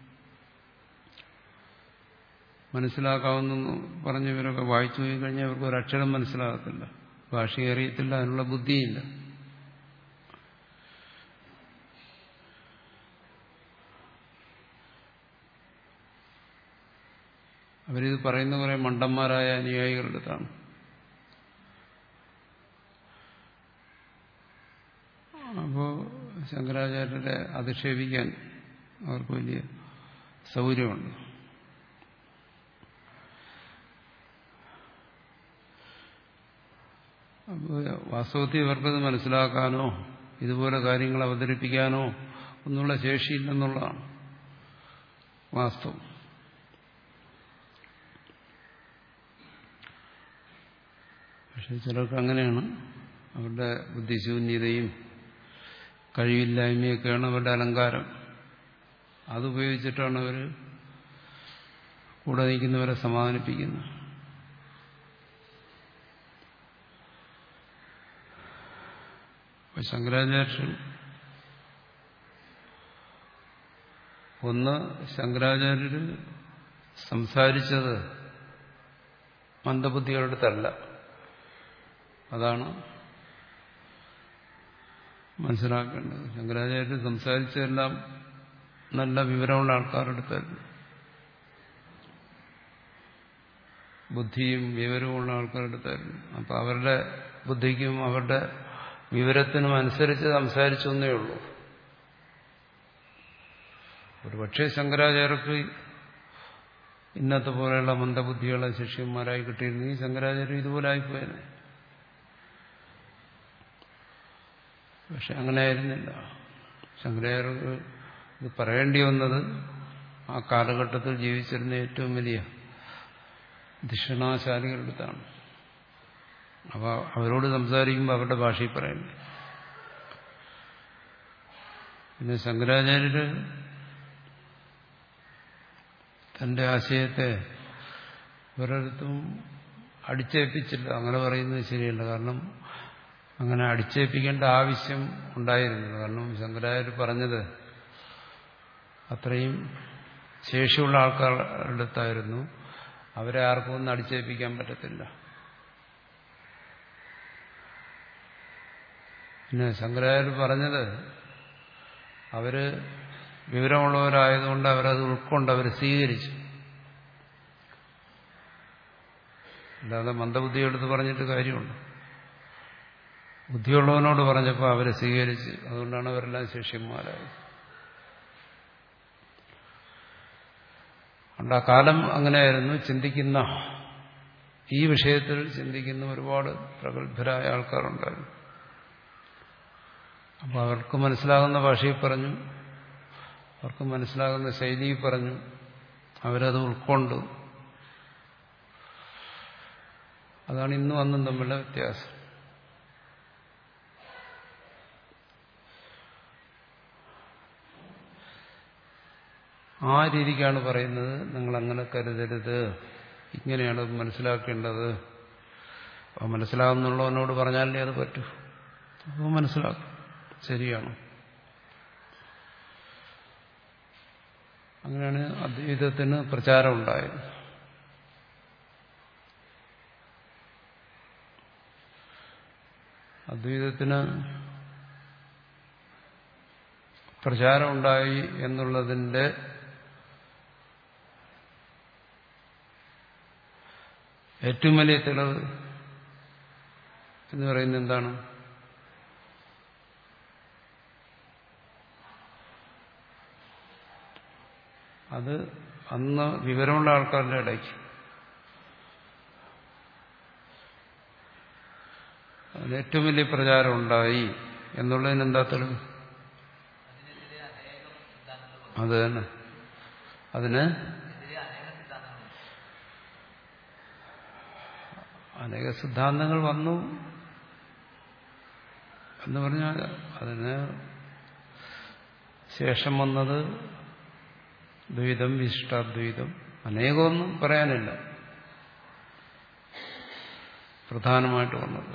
മനസ്സിലാക്കാവുന്ന പറഞ്ഞവരൊക്കെ വായിച്ചു പോയി കഴിഞ്ഞാൽ അവർക്ക് ഒരക്ഷരം മനസ്സിലാകത്തില്ല, ഭാഷ അറിയത്തില്ല, അതിനുള്ള ബുദ്ധിയില്ല. അവരിത് പറയുന്ന കുറെ മണ്ടന്മാരായ അനുയായികളുടെ അടുത്താണ്. അപ്പോ ശങ്കരാചാര്യരെ അധിക്ഷേപിക്കാൻ അവർക്ക് വലിയ സൗകര്യമുണ്ട്. അപ്പോൾ വാസ്തവത്തിൽ ഇവർക്കത് മനസ്സിലാക്കാനോ ഇതുപോലെ കാര്യങ്ങൾ അവതരിപ്പിക്കാനോ ഒന്നുള്ള ശേഷിയില്ലെന്നുള്ളതാണ് വാസ്തവം. പക്ഷെ ചിലർക്ക് അങ്ങനെയാണ്. അവരുടെ ബുദ്ധിശൂന്യതയും കഴിവില്ലായ്മയൊക്കെയാണ് അവരുടെ അലങ്കാരം. അതുപയോഗിച്ചിട്ടാണ് അവർ കൂടെ നിൽക്കുന്നവരെ സമാധാനിപ്പിക്കുന്നത്. ശങ്കരാചാര്യൻ ഒന്ന് ശങ്കരാചാര്യർ സംസാരിച്ചത് മന്ദബുദ്ധികളുടെ അടുത്തല്ല. അതാണ് മനസ്സിലാക്കേണ്ടത്. ശങ്കരാചാര്യർ സംസാരിച്ചതെല്ലാം നല്ല വിവരമുള്ള ആൾക്കാരുടെ അടുത്തായിരുന്നു. ബുദ്ധിയും വിവരവുമുള്ള ആൾക്കാരുടെ അടുത്തായിരുന്നു. അപ്പം അവരുടെ ബുദ്ധിക്കും അവരുടെ വിവരത്തിനും അനുസരിച്ച് സംസാരിച്ചു എന്നേ ഉള്ളൂ. ഒരു പക്ഷേ ശങ്കരാചാര്യർക്ക് ഇന്നത്തെ പോലെയുള്ള മന്ദബുദ്ധികളെ ശിഷ്യന്മാരായി കിട്ടിയിരുന്നെങ്കിൽ ശങ്കരാചാര്യ ഇതുപോലെ ആയിപ്പോയേനെ. പക്ഷെ അങ്ങനെ ആയിരുന്നില്ല. ശങ്കരാചാര്യർക്ക് ഇത് പറയേണ്ടി വന്നത് ആ കാലഘട്ടത്തിൽ ജീവിച്ചിരുന്ന ഏറ്റവും വലിയ ധിഷണാശാലികളുടെ അടുത്താണ്. അപ്പോൾ അവരോട് സംസാരിക്കുമ്പോൾ അവരുടെ ഭാഷയിൽ പറയണ്ടേ. പിന്നെ ശങ്കരാചാര്യര് തന്റെ ആശയത്തെ ഒരിടത്തും അടിച്ചേൽപ്പിച്ചില്ല. അങ്ങനെ പറയുന്നത് ശരിയല്ല. കാരണം അങ്ങനെ അടിച്ചേൽപ്പിക്കേണ്ട ആവശ്യം ഉണ്ടായിരുന്നില്ല. കാരണം ശങ്കരാചാര്യർ പറഞ്ഞത് അത്രയും ശേഷിയുള്ള ആൾക്കാരുടെ അടുത്തായിരുന്നു. അവരെ ആർക്കും ഒന്നും അടിച്ചേൽപ്പിക്കാൻ പറ്റത്തില്ല. പിന്നെ ശങ്കരാചാര്യർ പറഞ്ഞത് അവര് വിവരമുള്ളവരായതുകൊണ്ട് അവരത് ഉൾക്കൊണ്ട് അവർ സ്വീകരിച്ചു. അല്ലാതെ മന്ദബുദ്ധിയെടുത്ത് പറഞ്ഞിട്ട് കാര്യമുണ്ട്. ബുദ്ധിയുള്ളവനോട് പറഞ്ഞപ്പോൾ അവരെ സ്വീകരിച്ച്. അതുകൊണ്ടാണ് അവരെല്ലാം ശിഷ്യന്മാരായത്. അതുകൊണ്ട് ആ കാലം അങ്ങനെയായിരുന്നു. ചിന്തിക്കുന്ന ഈ വിഷയത്തിൽ ചിന്തിക്കുന്ന ഒരുപാട് പ്രഗത്ഭരായ ആൾക്കാരുണ്ടായിരുന്നു. അപ്പോൾ അവർക്ക് മനസ്സിലാകുന്ന ഭാഷയിൽ പറഞ്ഞു, അവർക്ക് മനസ്സിലാകുന്ന ശൈലിയിൽ പറഞ്ഞു, അവരത് ഉൾക്കൊണ്ടു. അതാണ് ഇന്നും അന്നും തമ്മിലുള്ള വ്യത്യാസം. ആ രീതിക്കാണ് പറയുന്നത്, നിങ്ങൾ അങ്ങനെ കരുതരുത്, ഇങ്ങനെയാണ് മനസ്സിലാക്കേണ്ടത്. അപ്പോൾ മനസ്സിലാകുന്നുള്ളവനോട് പറഞ്ഞാലേ അത് പറ്റൂ. അപ്പോൾ മനസ്സിലാക്കും ശരിയാണ്. അങ്ങനെയാണ് അദ്വൈതത്തിന് പ്രചാരം ഉണ്ടായത്. അദ്വൈതത്തിന് പ്രചാരം ഉണ്ടായി എന്നുള്ളതിന്റെ ഏറ്റവും വലിയ തെളിവ് എന്ന് പറയുന്നത് എന്താണ്? അത് അന്ന് വിവരമുള്ള ആൾക്കാരുടെ ഇടയ്ക്ക് അതിന് ഏറ്റവും വലിയ പ്രചാരം ഉണ്ടായി എന്നുള്ളതിന് എന്താ തെളിവ്? അത് തന്നെ. അതിന് അനേക സിദ്ധാന്തങ്ങൾ വന്നു എന്ന് പറഞ്ഞാൽ അതിന് ശേഷം വന്നത് ദ്വൈതം, വിശിഷ്ടാദ്വൈതം, അനേകമൊന്നും പറയാനില്ല. പ്രധാനമായിട്ട് വന്നത്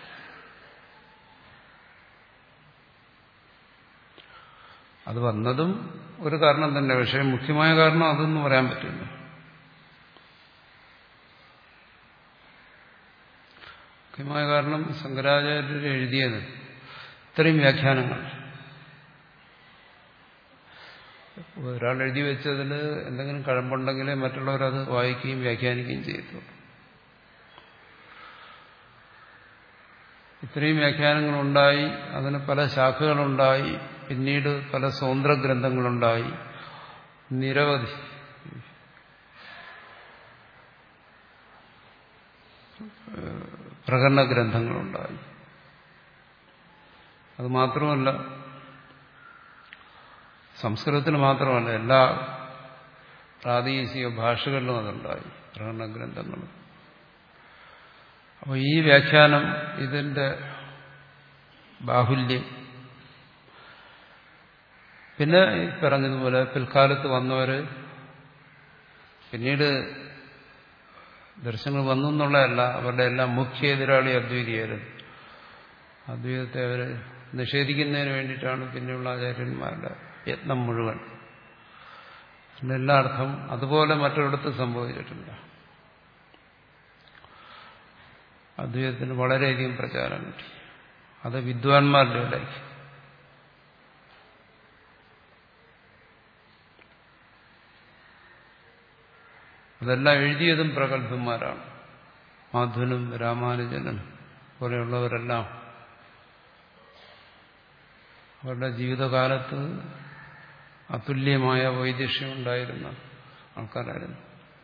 അത് വന്നതും ഒരു കാരണം തന്നെ. പക്ഷേ മുഖ്യമായ കാരണം അതൊന്നും പറയാൻ പറ്റില്ല. മുഖ്യമായ കാരണം ശങ്കരാചാര്യർ എഴുതിയത് ഇത്രയും വ്യാഖ്യാനങ്ങൾ. ഒരാൾ എഴുതി വെച്ചതിൽ എന്തെങ്കിലും കഴമ്പുണ്ടെങ്കിലേ മറ്റുള്ളവരത് വായിക്കുകയും വ്യാഖ്യാനിക്കുകയും ചെയ്തു. ഇത്രയും വ്യാഖ്യാനങ്ങളുണ്ടായി, അതിന് പല ശാഖകളുണ്ടായി, പിന്നീട് പല സ്വതന്ത്ര ഗ്രന്ഥങ്ങളുണ്ടായി, നിരവധി പ്രകരണ ഗ്രന്ഥങ്ങളുണ്ടായി. അത് മാത്രമല്ല, സംസ്കൃതത്തിന് മാത്രമല്ല, എല്ലാ പ്രാദേശിക ഭാഷകളിലും അതുണ്ടായി, പ്രകടന ഗ്രന്ഥങ്ങളും. അപ്പോൾ ഈ വ്യാഖ്യാനം, ഇതിന്റെ ബാഹുല്യം, പിന്നെ പറഞ്ഞതുപോലെ പിൽക്കാലത്ത് വന്നവര് പിന്നീട് ദർശനങ്ങൾ വന്നു എന്നുള്ളതല്ല, അവരുടെ എല്ലാം മുഖ്യ എതിരാളി അദ്വൈതിയായിരുന്നു. അദ്വൈതത്തെ അവർ നിഷേധിക്കുന്നതിന് വേണ്ടിയിട്ടാണ് പിന്നെയുള്ള ആചാര്യന്മാരുടെ യത്നം മുഴുവൻ. എല്ലാ അർത്ഥം അതുപോലെ മറ്റൊരിടത്ത് സംഭവിച്ചിട്ടില്ല. അദ്വൈതത്തിന് വളരെയധികം പ്രചാരം കിട്ടി. അത് വിദ്വാൻമാരുടെ ഇടയ്ക്ക്. അതെല്ലാം എഴുതിയതും പ്രഗത്ഭന്മാരാണ്. മാധവനും രാമാനുജനും പോലെയുള്ളവരെല്ലാം അവരുടെ ജീവിതകാലത്ത് അതുല്യമായ വൈദഗ്ധ്യം ഉണ്ടായിരുന്ന ആൾക്കാരായിരുന്നു.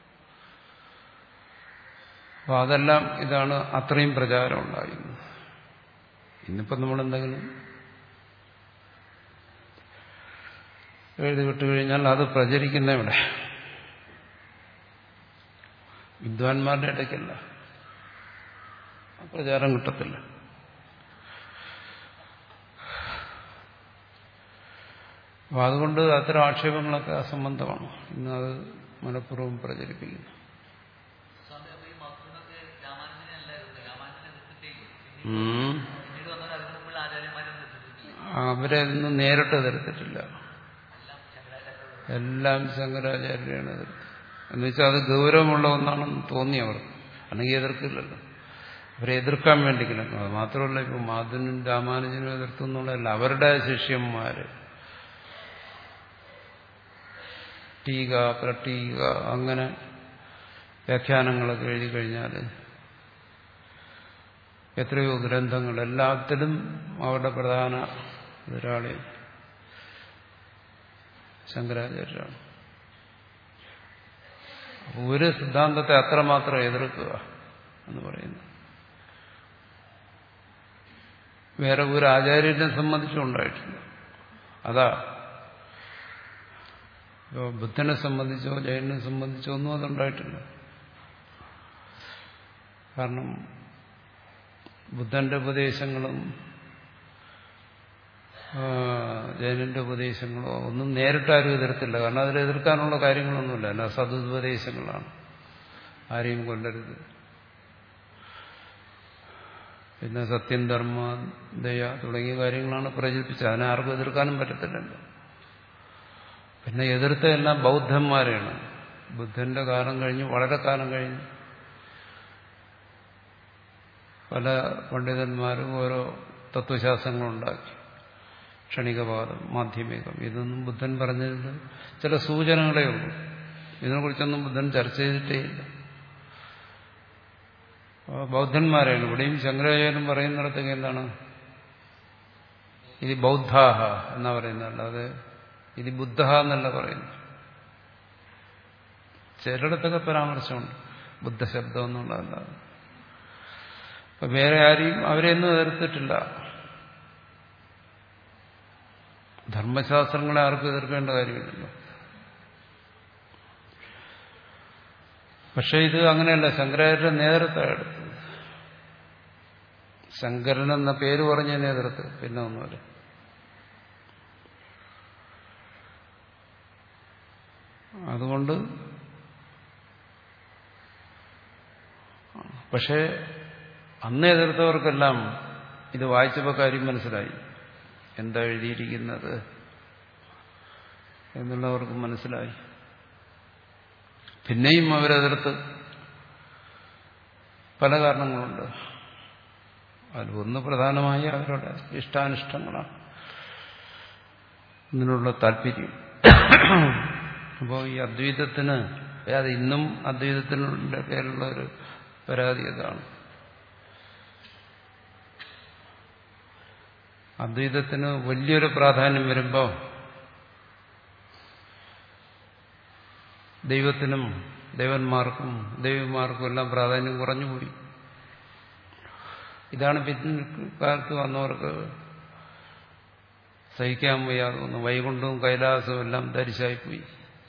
അപ്പോൾ അതെല്ലാം ഇതാണ് അത്രയും പ്രചാരം ഉണ്ടായിരുന്നത്. ഇന്നിപ്പം നമ്മളെന്തെങ്കിലും എഴുതി വിട്ടുകഴിഞ്ഞാൽ അത് പ്രചരിക്കുന്ന ഇവിടെ വിദ്വാൻമാരുടെ ഇടയ്ക്കല്ല, പ്രചാരം കിട്ടത്തില്ല. അപ്പോൾ അതുകൊണ്ട് അത്തരം ആക്ഷേപങ്ങളൊക്കെ അസംബന്ധമാണ്. ഇന്ന് അത് മനഃപൂർവ്വം പ്രചരിപ്പിക്കുന്നു. അവരെ ഒന്നും നേരിട്ട് എതിർത്തിട്ടില്ല. എല്ലാം ശങ്കരാചാര്യരാണ് എതിർത്തത്. എന്നുവെച്ചാൽ അത് ഗൗരവമുള്ള ഒന്നാണെന്ന് തോന്നി അവർക്ക്. അല്ലെങ്കിൽ എതിർക്കില്ലല്ലോ. അവരെ എതിർക്കാൻ വേണ്ടി കിടക്കും. അത് മാത്രമല്ല, ഇപ്പം മാധവനും രാമാനുജനും എതിർത്തു എന്നുള്ളതല്ല, അവരുടെ ശിഷ്യന്മാര് ടീക പ്രട്ടീക അങ്ങനെ വ്യാഖ്യാനങ്ങളൊക്കെ എഴുതി കഴിഞ്ഞാൽ എത്രയോ ഗ്രന്ഥങ്ങൾ, എല്ലാത്തിലും അവരുടെ പ്രധാന എതിരാളി ശങ്കരാചാര്യരാണ്. ഒരു സിദ്ധാന്തത്തെ അത്രമാത്രം എതിർക്കുക എന്ന് പറയുന്നു വേറെ ഒരു ആചാര്യനെ സംബന്ധിച്ചും ഉണ്ടായിട്ടില്ല. അതാ ബുദ്ധനെ സംബന്ധിച്ചോ ജൈനനെ സംബന്ധിച്ചോ ഒന്നും അതുണ്ടായിട്ടില്ല. കാരണം ബുദ്ധന്റെ ഉപദേശങ്ങളും ജൈനന്റെ ഉപദേശങ്ങളോ ഒന്നും നേരിട്ടാരും എതിർത്തില്ല. കാരണം അതിൽ എതിർക്കാനുള്ള കാര്യങ്ങളൊന്നുമില്ല. അല്ല, സദുപദേശങ്ങളാണ്. ആരെയും കൊല്ലരുത്, പിന്നെ സത്യം, ധർമ്മ, ദയ തുടങ്ങിയ കാര്യങ്ങളാണ് പ്രചരിപ്പിച്ചത്. അതിനെ ആർക്കും എതിർക്കാനും പറ്റത്തില്ലല്ലോ. പിന്നെ എതിർത്തതെല്ലാം ബൗദ്ധന്മാരെയാണ്. ബുദ്ധന്റെ കാലം കഴിഞ്ഞ് വളരെ കാലം കഴിഞ്ഞ് പല പണ്ഡിതന്മാരും ഓരോ തത്വശാസ്ത്രങ്ങളുണ്ടാക്കി. ക്ഷണികവാദം, മാധ്യമികം, ഇതൊന്നും ബുദ്ധൻ പറഞ്ഞതിൽ ചില സൂചനകളേ ഉള്ളൂ. ഇതിനെക്കുറിച്ചൊന്നും ബുദ്ധൻ ചർച്ച ചെയ്തിട്ടേയില്ല. ബൗദ്ധന്മാരാണ്. ഇവിടെയും ശങ്കരാചാര്യൻ പറയുന്നിടത്തേക്ക് എന്താണ് ഇത് ബൗദ്ധാഹ എന്നാ പറയുന്നത്, അല്ലാതെ ഇത് ബുദ്ധ എന്നല്ല പറയുന്നത്. ചിലയിടത്തൊക്കെ പരാമർശമുണ്ട് ബുദ്ധശബ്ദം എന്നുള്ളതല്ലാതെ. അപ്പൊ വേറെ ആരെയും അവരെയൊന്നും എതിർത്തിട്ടില്ല. ധർമ്മശാസ്ത്രങ്ങളെ ആർക്കും എതിർക്കേണ്ട കാര്യമില്ലല്ലോ. പക്ഷെ ഇത് അങ്ങനെയല്ല. ശങ്കരാചാര്യരുടെ നേതൃത്വം എടുത്തത്. ശങ്കരൻ എന്ന പേര് പറഞ്ഞ നേതൃത്വം, പിന്നെ ഒന്നുമില്ല. അതുകൊണ്ട് പക്ഷേ അന്ന് എതിർത്തവർക്കെല്ലാം ഇത് വായിച്ചപ്പോൾ കാര്യം മനസ്സിലായി. എന്താ എഴുതിയിരിക്കുന്നത് എന്നുള്ളവർക്ക് മനസ്സിലായി. പിന്നെയും അവരെതിർത്ത് പല കാരണങ്ങളുണ്ട്. അതിലൊന്ന് പ്രധാനമായി അവരുടെ ഇഷ്ടാനിഷ്ടങ്ങളാണ്, ഇതിനുള്ള താല്പര്യം. അപ്പോൾ ഈ അദ്വൈതത്തിന്, അത് ഇന്നും അദ്വൈതത്തിനുള്ള പേരുള്ള ഒരു പരാതി അതാണ്. അദ്വൈതത്തിന് വലിയൊരു പ്രാധാന്യം വരുമ്പോൾ ദൈവത്തിനും ദേവന്മാർക്കും ദൈവന്മാർക്കും എല്ലാം പ്രാധാന്യം കുറഞ്ഞുപോയി. ഇതാണ് പിൽക്കാലത്ത് വന്നവർക്ക് സഹിക്കാൻ വയ്യാതെ വന്നു. വൈകുണ്ഠവും കൈലാസവും എല്ലാം ധരിച്ചായിപ്പോയി.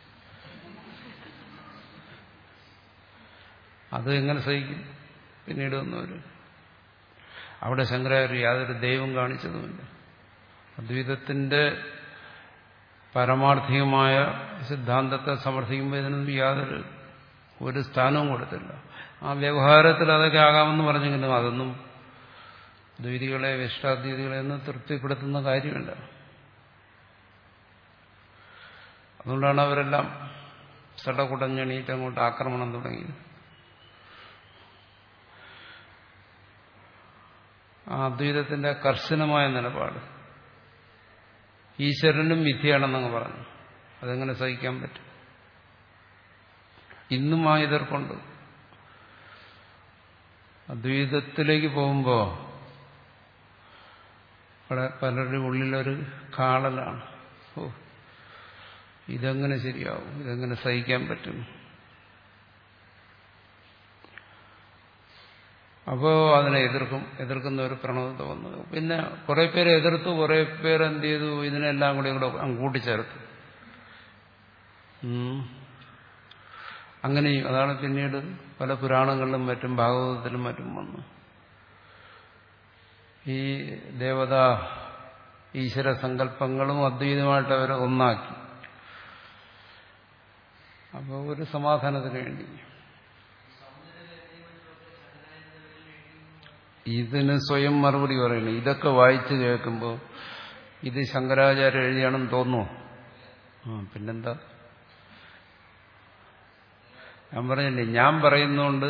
അത് എങ്ങനെ സഹിക്കും? പിന്നീട് വന്നവര് അവിടെ ശങ്കരാചാര്യ യാതൊരു ദൈവം കാണിച്ചതുമില്ല. അദ്വൈതത്തിന്റെ പരമാർത്ഥികമായ സിദ്ധാന്തത്തെ സമർത്ഥിക്കുമ്പോൾ ഇതിനൊന്നും യാതൊരു ഒരു സ്ഥാനവും കൊടുത്തില്ല. ആ വ്യവഹാരത്തിൽ അതൊക്കെ ആകാമെന്ന് പറഞ്ഞെങ്കിലും അതൊന്നും ദ്വൈതികളെ വിശിഷ്ടാദ്വൈതികളെ ഒന്നും തൃപ്തിപ്പെടുത്തുന്ന കാര്യമില്ല. അതുകൊണ്ടാണ് അവരെല്ലാം സടകുടഞ്ഞെണീറ്റ് അങ്ങോട്ട് ആക്രമണം തുടങ്ങിയത്. ആ അദ്വൈതത്തിന്റെ കർശനമായ നിലപാട് ഈശ്വരനും മിഥ്യയാണെന്നങ്ങ് പറഞ്ഞു. അതെങ്ങനെ സഹിക്കാൻ പറ്റും? ഇന്നും ആ എതിർപ്പുണ്ട്. അദ്വൈതത്തിലേക്ക് പോകുമ്പോൾ അവിടെ പലരുടെ ഉള്ളിലൊരു കാളലാണ്. ഓ, ഇതെങ്ങനെ ശരിയാവും? ഇതെങ്ങനെ സഹിക്കാൻ പറ്റും? അപ്പോ അതിനെ എതിർക്കും. എതിർക്കുന്ന ഒരു പ്രവണത വന്നു. പിന്നെ കുറെ പേര് എതിർത്തു, കുറെ പേര് എന്ത് ചെയ്തു? ഇതിനെല്ലാം കൂടി കൂടെ അങ്ങ് കൂട്ടിച്ചേർത്തു. അങ്ങനെയും അതാണ് പിന്നീട് പല പുരാണങ്ങളിലും മറ്റും ഭാഗവതത്തിലും മറ്റും വന്നു. ഈ ദേവതാ ഈശ്വര സങ്കല്പങ്ങളും അദ്വൈതമായിട്ട് അവരെ ഒന്നാക്കി. അപ്പോൾ ഒരു സമാധാനത്തിന് വേണ്ടി ഇതിന് സ്വയം മറുപടി പറയുന്നു. ഇതൊക്കെ വായിച്ചു കേൾക്കുമ്പോൾ ഇത് ശങ്കരാചാര്യ എഴുതിയാണെന്ന് തോന്നുമോ? ആ പിന്നെന്താ? ഞാൻ പറഞ്ഞില്ലേ, ഞാൻ പറയുന്നതുകൊണ്ട്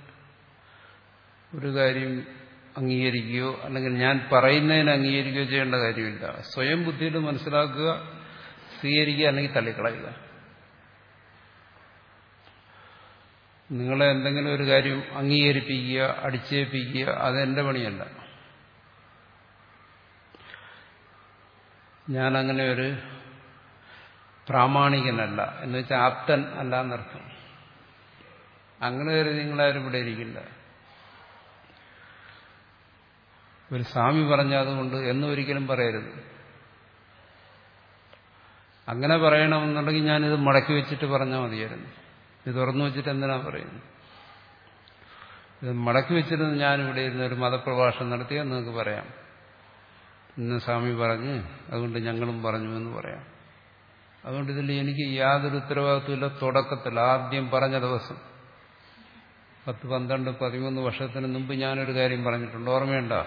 ഒരു കാര്യം അംഗീകരിക്കുകയോ അല്ലെങ്കിൽ ഞാൻ പറയുന്നതിന് അംഗീകരിക്കുകയോ ചെയ്യേണ്ട കാര്യമില്ല. സ്വയം ബുദ്ധിയിൽ മനസ്സിലാക്കുക, സ്വീകരിക്കുക, അല്ലെങ്കിൽ തള്ളിക്കളയുക. നിങ്ങളെ എന്തെങ്കിലും ഒരു കാര്യം അംഗീകരിപ്പിക്കുക, അടിച്ചേൽപ്പിക്കുക, അതെന്റെ പണിയല്ല. ഞാനങ്ങനെ ഒരു പ്രാമാണികനല്ല, എന്ന് വെച്ചാൽ ആപ്തൻ അല്ല എന്നർത്ഥം. അങ്ങനെ കരുതി നിങ്ങളാരും ഇവിടെ ഇരിക്കില്ല. ഒരു സ്വാമി പറഞ്ഞതുകൊണ്ട് എന്നും ഒരിക്കലും പറയരുത്. അങ്ങനെ പറയണമെന്നുണ്ടെങ്കിൽ ഞാനിത് മടക്കി വെച്ചിട്ട് പറഞ്ഞാൽ മതിയായിരുന്നു. ഇത് തുറന്നു വെച്ചിട്ട് എന്തിനാ പറയുന്നു? ഇത് മടക്കി വെച്ചിരുന്ന് ഞാനിവിടെ ഇരുന്ന് ഒരു മതപ്രഭാഷണം നടത്തിയാൽ നിങ്ങൾക്ക് പറയാം, ഇന്ന് സ്വാമി പറഞ്ഞ് അതുകൊണ്ട് ഞങ്ങളും പറഞ്ഞു എന്ന് പറയാം. അതുകൊണ്ട് ഇതിൽ എനിക്ക് യാതൊരു ഉത്തരവാദിത്വമില്ല. തുടക്കത്തിൽ ആദ്യം പറഞ്ഞ ദിവസം പത്ത് പന്ത്രണ്ട് പതിമൂന്ന് വർഷത്തിന് മുമ്പ് ഞാനൊരു കാര്യം പറഞ്ഞിട്ടുണ്ട്. ഓർമ്മയുണ്ടോ?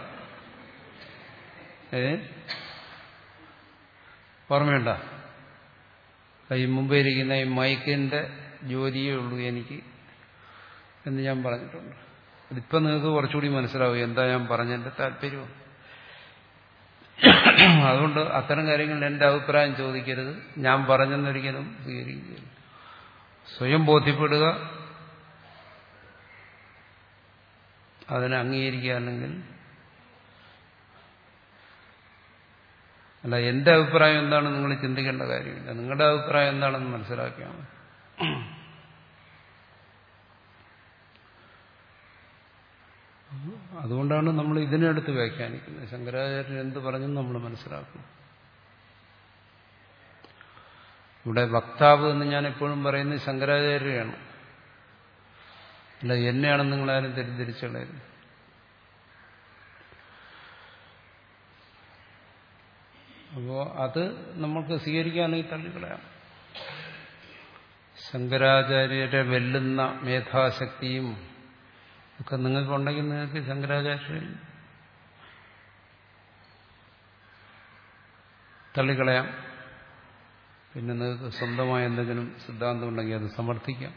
ഏ ഓർമ്മയുണ്ടോ? ഈ മുമ്പേ ഇരിക്കുന്ന ഈ മൈക്കിന്റെ ജോലിയേ ഉള്ളൂ എനിക്ക് എന്ന് ഞാൻ പറഞ്ഞിട്ടുണ്ട്. ഇതിപ്പം നിങ്ങൾക്ക് കുറച്ചുകൂടി മനസ്സിലാവും എന്താ ഞാൻ പറഞ്ഞതിന്റെ താല്പര്യം. അതുകൊണ്ട് അത്തരം കാര്യങ്ങളിൽ എന്റെ അഭിപ്രായം ചോദിക്കരുത്. ഞാൻ പറഞ്ഞെന്നൊരിക്കലും സ്വീകരിക്കുകയില്ല. സ്വയം ബോധ്യപ്പെടുക, അതിനെ അംഗീകരിക്കുക. അല്ലെങ്കിൽ അല്ല, എന്റെ അഭിപ്രായം എന്താണെന്ന് നിങ്ങൾ ചിന്തിക്കേണ്ട കാര്യമില്ല. നിങ്ങളുടെ അഭിപ്രായം എന്താണെന്ന് മനസ്സിലാക്കിയാൽ മതി. അതുകൊണ്ടാണ് നമ്മൾ ഇതിനെടുത്ത് വ്യാഖ്യാനിക്കുന്നത്. ശങ്കരാചാര്യൻ എന്ത് പറഞ്ഞെന്ന് നമ്മൾ മനസ്സിലാക്കും. ഇവിടെ വക്താവ് എന്ന് ഞാൻ എപ്പോഴും പറയുന്നത് ശങ്കരാചാര്യയാണ്. അല്ല, എന്നെയാണെന്ന് നിങ്ങളാരും തെറ്റിദ്ധരിച്ചുകളായിരുന്നു. അപ്പോ അത് നമ്മൾക്ക് സ്വീകരിക്കാനെങ്കിൽ തള്ളിക്കളയാം. ശങ്കരാചാര്യരെ വെല്ലുന്ന മേധാശക്തിയും ഒക്കെ നിങ്ങൾക്കുണ്ടെങ്കിൽ നിങ്ങൾക്ക് ശങ്കരാചാര്യൻ തള്ളിക്കളയാം. പിന്നെ നിങ്ങൾക്ക് സ്വന്തമായ എന്തെങ്കിലും സിദ്ധാന്തം ഉണ്ടെങ്കിൽ അത് സമർത്ഥിക്കാം.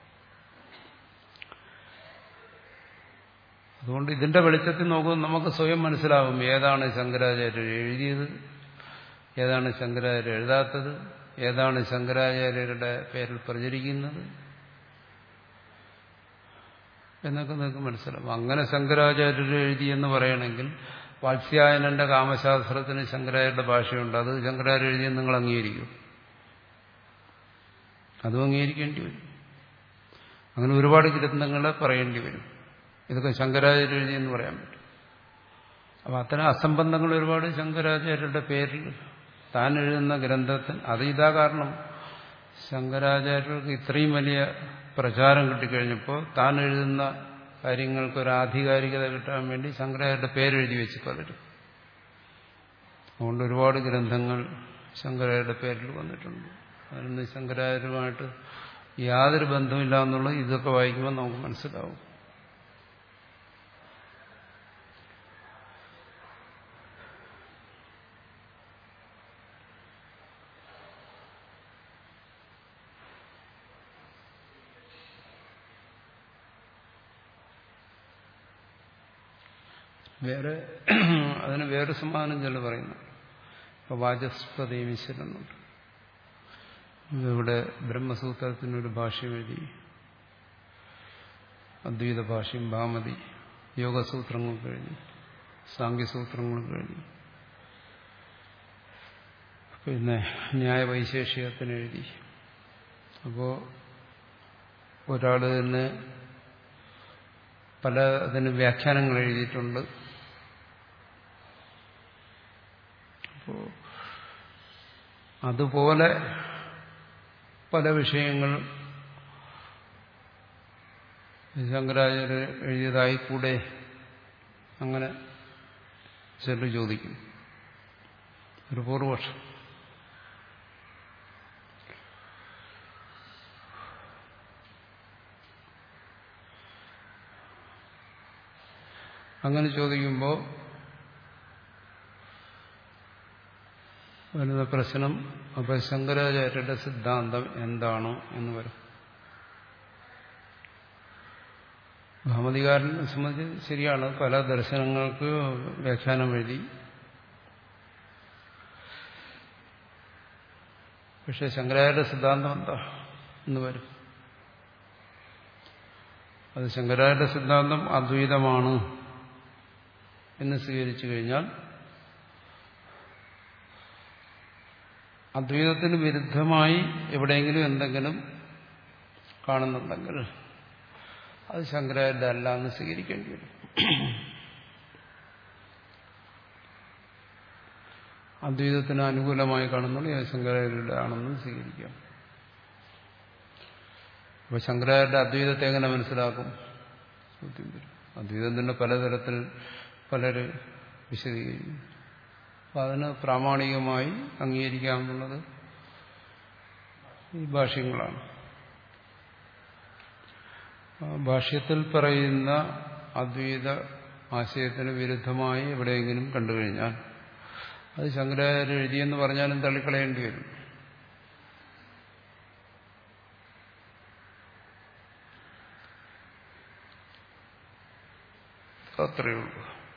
അതുകൊണ്ട് ഇതിന്റെ വെളിച്ചത്തിൽ നോക്കുമ്പോൾ നമുക്ക് സ്വയം മനസ്സിലാവും ഏതാണ് ശങ്കരാചാര്യർ എഴുതിയത്, ഏതാണ് ശങ്കരാചാര്യ എഴുതാത്തത്, ഏതാണ് ശങ്കരാചാര്യരുടെ പേരിൽ പ്രചരിക്കുന്നത് എന്നൊക്കെ നിങ്ങൾക്ക് മനസ്സിലാവും. അങ്ങനെ ശങ്കരാചാര്യർ എഴുതിയെന്ന് പറയണമെങ്കിൽ വാത്സ്യായനന്റെ കാമശാസ്ത്രത്തിന് ശങ്കരാചാര്യരുടെ ഭാഷയുണ്ട്. അത് ശങ്കരാചാര്യ എഴുതിയെന്ന് നിങ്ങൾ അംഗീകരിക്കും. അതും അംഗീകരിക്കേണ്ടി വരും. അങ്ങനെ ഒരുപാട് ഗ്രന്ഥങ്ങളെ പറയേണ്ടി വരും. ഇതൊക്കെ ശങ്കരാചാര്യ എഴുതിയെന്ന് പറയാൻ പറ്റും. അപ്പം അത്തരം അസംബന്ധങ്ങൾ ഒരുപാട് ശങ്കരാചാര്യരുടെ പേരിൽ താൻ എഴുതുന്ന ഗ്രന്ഥത്തിന് അത് ഇതാ കാരണം ശങ്കരാചാര്യർക്ക് ഇത്രയും വലിയ പ്രചാരം കിട്ടിക്കഴിഞ്ഞപ്പോൾ താൻ എഴുതുന്ന കാര്യങ്ങൾക്ക് ഒരു ആധികാരികത കിട്ടാൻ വേണ്ടി ശങ്കരാചാര്യരുടെ പേരെഴുതി വെച്ച് പലരും. അതുകൊണ്ട് ഒരുപാട് ഗ്രന്ഥങ്ങൾ ശങ്കരാചാര്യരുടെ പേരിൽ വന്നിട്ടുണ്ട്. അതിനൊന്നും ശങ്കരാചാര്യരുമായിട്ട് യാതൊരു ബന്ധമില്ല എന്നുള്ളത് ഇതൊക്കെ വായിക്കുമ്പോൾ നമുക്ക് മനസ്സിലാവും. വേറെ അതിന് വേറെ സമാധാനം ചില പറയുന്നു. ഇപ്പൊ വാചസ്പതിമിശ്വരനുണ്ട്. ഇവിടെ ബ്രഹ്മസൂത്രത്തിനൊരു ഭാഷ്യം എഴുതി, അദ്വൈത ഭാഷ്യം, ഭാമതി, യോഗസൂത്രങ്ങൾ കഴിഞ്ഞു, സാങ്ക്യസൂത്രങ്ങൾ കഴിഞ്ഞു, പിന്നെ ന്യായവൈശേഷികത്തിന് എഴുതി. അപ്പോ ഒരാൾ തന്നെ പല അതിന് വ്യാഖ്യാനങ്ങൾ എഴുതിയിട്ടുണ്ട്. അപ്പോ അതുപോലെ പല വിഷയങ്ങൾ ശങ്കരാചാര്യ എഴുതിയതായി കൂടെ അങ്ങനെ ചിലർ ചോദിക്കും. ഒരു പൂർവപക്ഷം. അങ്ങനെ ചോദിക്കുമ്പോൾ വരുന്ന പ്രശ്നം, അപ്പൊ ശങ്കരാചാര്യരുടെ സിദ്ധാന്തം എന്താണ് എന്ന് വരും. ഭാമതികാരനെ സംബന്ധിച്ച് ശരിയാണ്, പല ദർശനങ്ങൾക്ക് വ്യാഖ്യാനം എഴുതി. പക്ഷെ ശങ്കരാചാര്യരുടെ സിദ്ധാന്തം എന്താ എന്ന് വരും. അത് ശങ്കരാചാര്യരുടെ സിദ്ധാന്തം അദ്വൈതമാണ് എന്ന് സ്വീകരിച്ചു കഴിഞ്ഞാൽ അദ്വൈതത്തിന് വിരുദ്ധമായി എവിടെയെങ്കിലും എന്തെങ്കിലും കാണുന്നുണ്ടെങ്കിൽ അത് ശങ്കരാചാര്യരുടെ അല്ല എന്ന് സ്വീകരിക്കേണ്ടി വരും. അദ്വൈതത്തിന് അനുകൂലമായി കാണുന്നുണ്ടെങ്കിൽ അത് ശങ്കരാചാര്യരുടെ ആണെന്ന് സ്വീകരിക്കാം. അപ്പൊ ശങ്കരാചാര്യരുടെ അദ്വൈതത്തെ എങ്ങനെ മനസ്സിലാക്കും? അദ്വൈതത്തിന്റെ പലതരത്തിൽ പലര് വിശദീകരിക്കും. അപ്പൊ അതിന് പ്രാമാണികമായി അംഗീകരിക്കാമെന്നുള്ളത് ഈ ഭാഷ്യങ്ങളാണ്. ഭാഷ്യത്തിൽ പറയുന്ന അദ്വൈത ആശയത്തിന് വിരുദ്ധമായി എവിടെയെങ്കിലും കണ്ടുകഴിഞ്ഞാൽ അത് ശങ്കരാചാര്യ എഴുതിയെന്ന് പറഞ്ഞാലും തള്ളിക്കളയേണ്ടി വരും. അത്രയേ ഉള്ളൂ.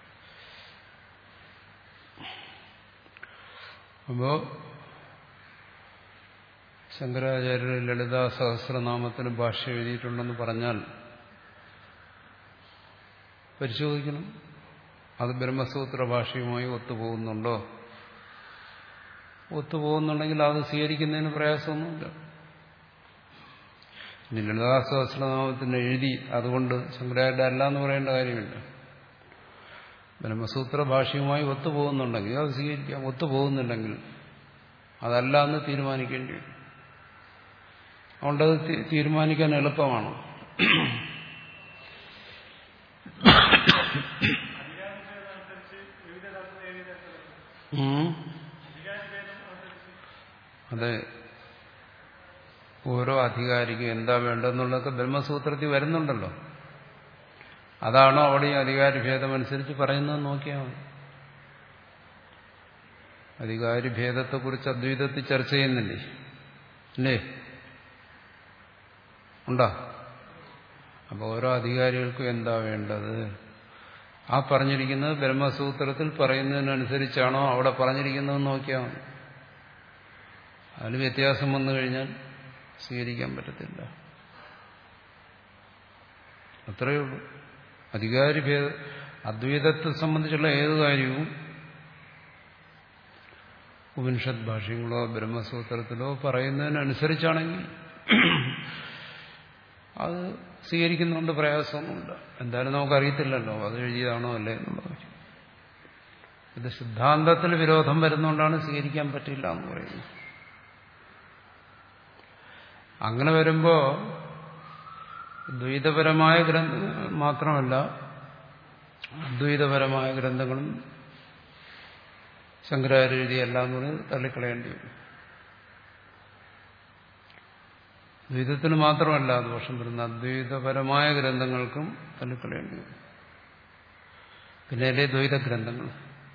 അപ്പോ ശങ്കരാചാര്യർ ലളിതാ സഹസ്രനാമത്തിന് ഭാഷ്യം എഴുതിയിട്ടുണ്ടെന്ന് പറഞ്ഞാൽ പരിശോധിക്കണം, അത് ബ്രഹ്മസൂത്ര ഭാഷയുമായി ഒത്തുപോകുന്നുണ്ടോ. ഒത്തുപോകുന്നുണ്ടെങ്കിൽ അത് സ്വീകരിക്കുന്നതിന് പ്രയാസമൊന്നുമില്ല. ഇനി ലളിതാ സഹസ്രനാമത്തിന് എഴുതി അതുകൊണ്ട് ശങ്കരാചാര്യ അല്ല എന്ന് പറയേണ്ട കാര്യമില്ല. ബ്രഹ്മസൂത്ര ഭാഷയുമായി ഒത്തുപോകുന്നുണ്ടെങ്കിൽ അത് സ്വീകരിക്കാം. ഒത്തുപോകുന്നുണ്ടെങ്കിൽ അതല്ല എന്ന് തീരുമാനിക്കേണ്ടി വരും. അതുകൊണ്ടത് തീരുമാനിക്കാൻ എളുപ്പമാണ്. അതെ, ഓരോ അധികാരിക്കും എന്താ വേണ്ടതെന്നുള്ളതൊക്കെ ബ്രഹ്മസൂത്രത്തിൽ വരുന്നുണ്ടല്ലോ. അതാണോ അവിടെ ഈ അധികാരിഭേദമനുസരിച്ച് പറയുന്നത് നോക്കിയാൽ മതി. അധികാരിഭേദത്തെക്കുറിച്ച് അദ്വൈതത്തിൽ ചർച്ച ചെയ്യുന്നില്ലേ? അല്ലേ? ഉണ്ടോ? അപ്പോൾ ഓരോ അധികാരികൾക്കും എന്താ വേണ്ടത്, ആ പറഞ്ഞിരിക്കുന്നത് ബ്രഹ്മസൂത്രത്തിൽ പറയുന്നതിനനുസരിച്ചാണോ അവിടെ പറഞ്ഞിരിക്കുന്നത് നോക്കിയാൽ മതി. അതിന് വ്യത്യാസം വന്നു കഴിഞ്ഞാൽ സ്വീകരിക്കാൻ പറ്റത്തില്ല. അത്രയേ ഉള്ളൂ. അധികാരിഭേദ അദ്വൈതത്തെ സംബന്ധിച്ചുള്ള ഏത് കാര്യവും ഉപനിഷത് ഭാഷ്യങ്ങളോ ബ്രഹ്മസൂത്രത്തിലോ പറയുന്നതിനനുസരിച്ചാണെങ്കിൽ അത് സ്വീകരിക്കുന്നതുകൊണ്ട് പ്രയാസമൊന്നുമില്ല. എന്തായാലും നമുക്കറിയത്തില്ലല്ലോ അത് എഴുതിയതാണോ അല്ലേ എന്നുള്ള കാര്യം. ഇത് സിദ്ധാന്തത്തിൽ വിരോധം വരുന്നതുകൊണ്ടാണ് സ്വീകരിക്കാൻ പറ്റില്ല എന്ന് പറയുന്നത്. അങ്ങനെ വരുമ്പോ ദ്വൈതപരമായ ഗ്രന്ഥങ്ങൾ മാത്രമല്ല അദ്വൈതപരമായ ഗ്രന്ഥങ്ങളും ശങ്കരാചാര്യ എഴുതിയ എല്ലാം കൂടി തള്ളിക്കളയേണ്ടി വരും. ദ്വൈതത്തിന് മാത്രമല്ല ദോഷം വരുന്ന അദ്വൈതപരമായ ഗ്രന്ഥങ്ങൾക്കും തള്ളിക്കളയേണ്ടി വരും. പിന്നെ അല്ലേ ദ്വൈത ഗ്രന്ഥങ്ങൾ.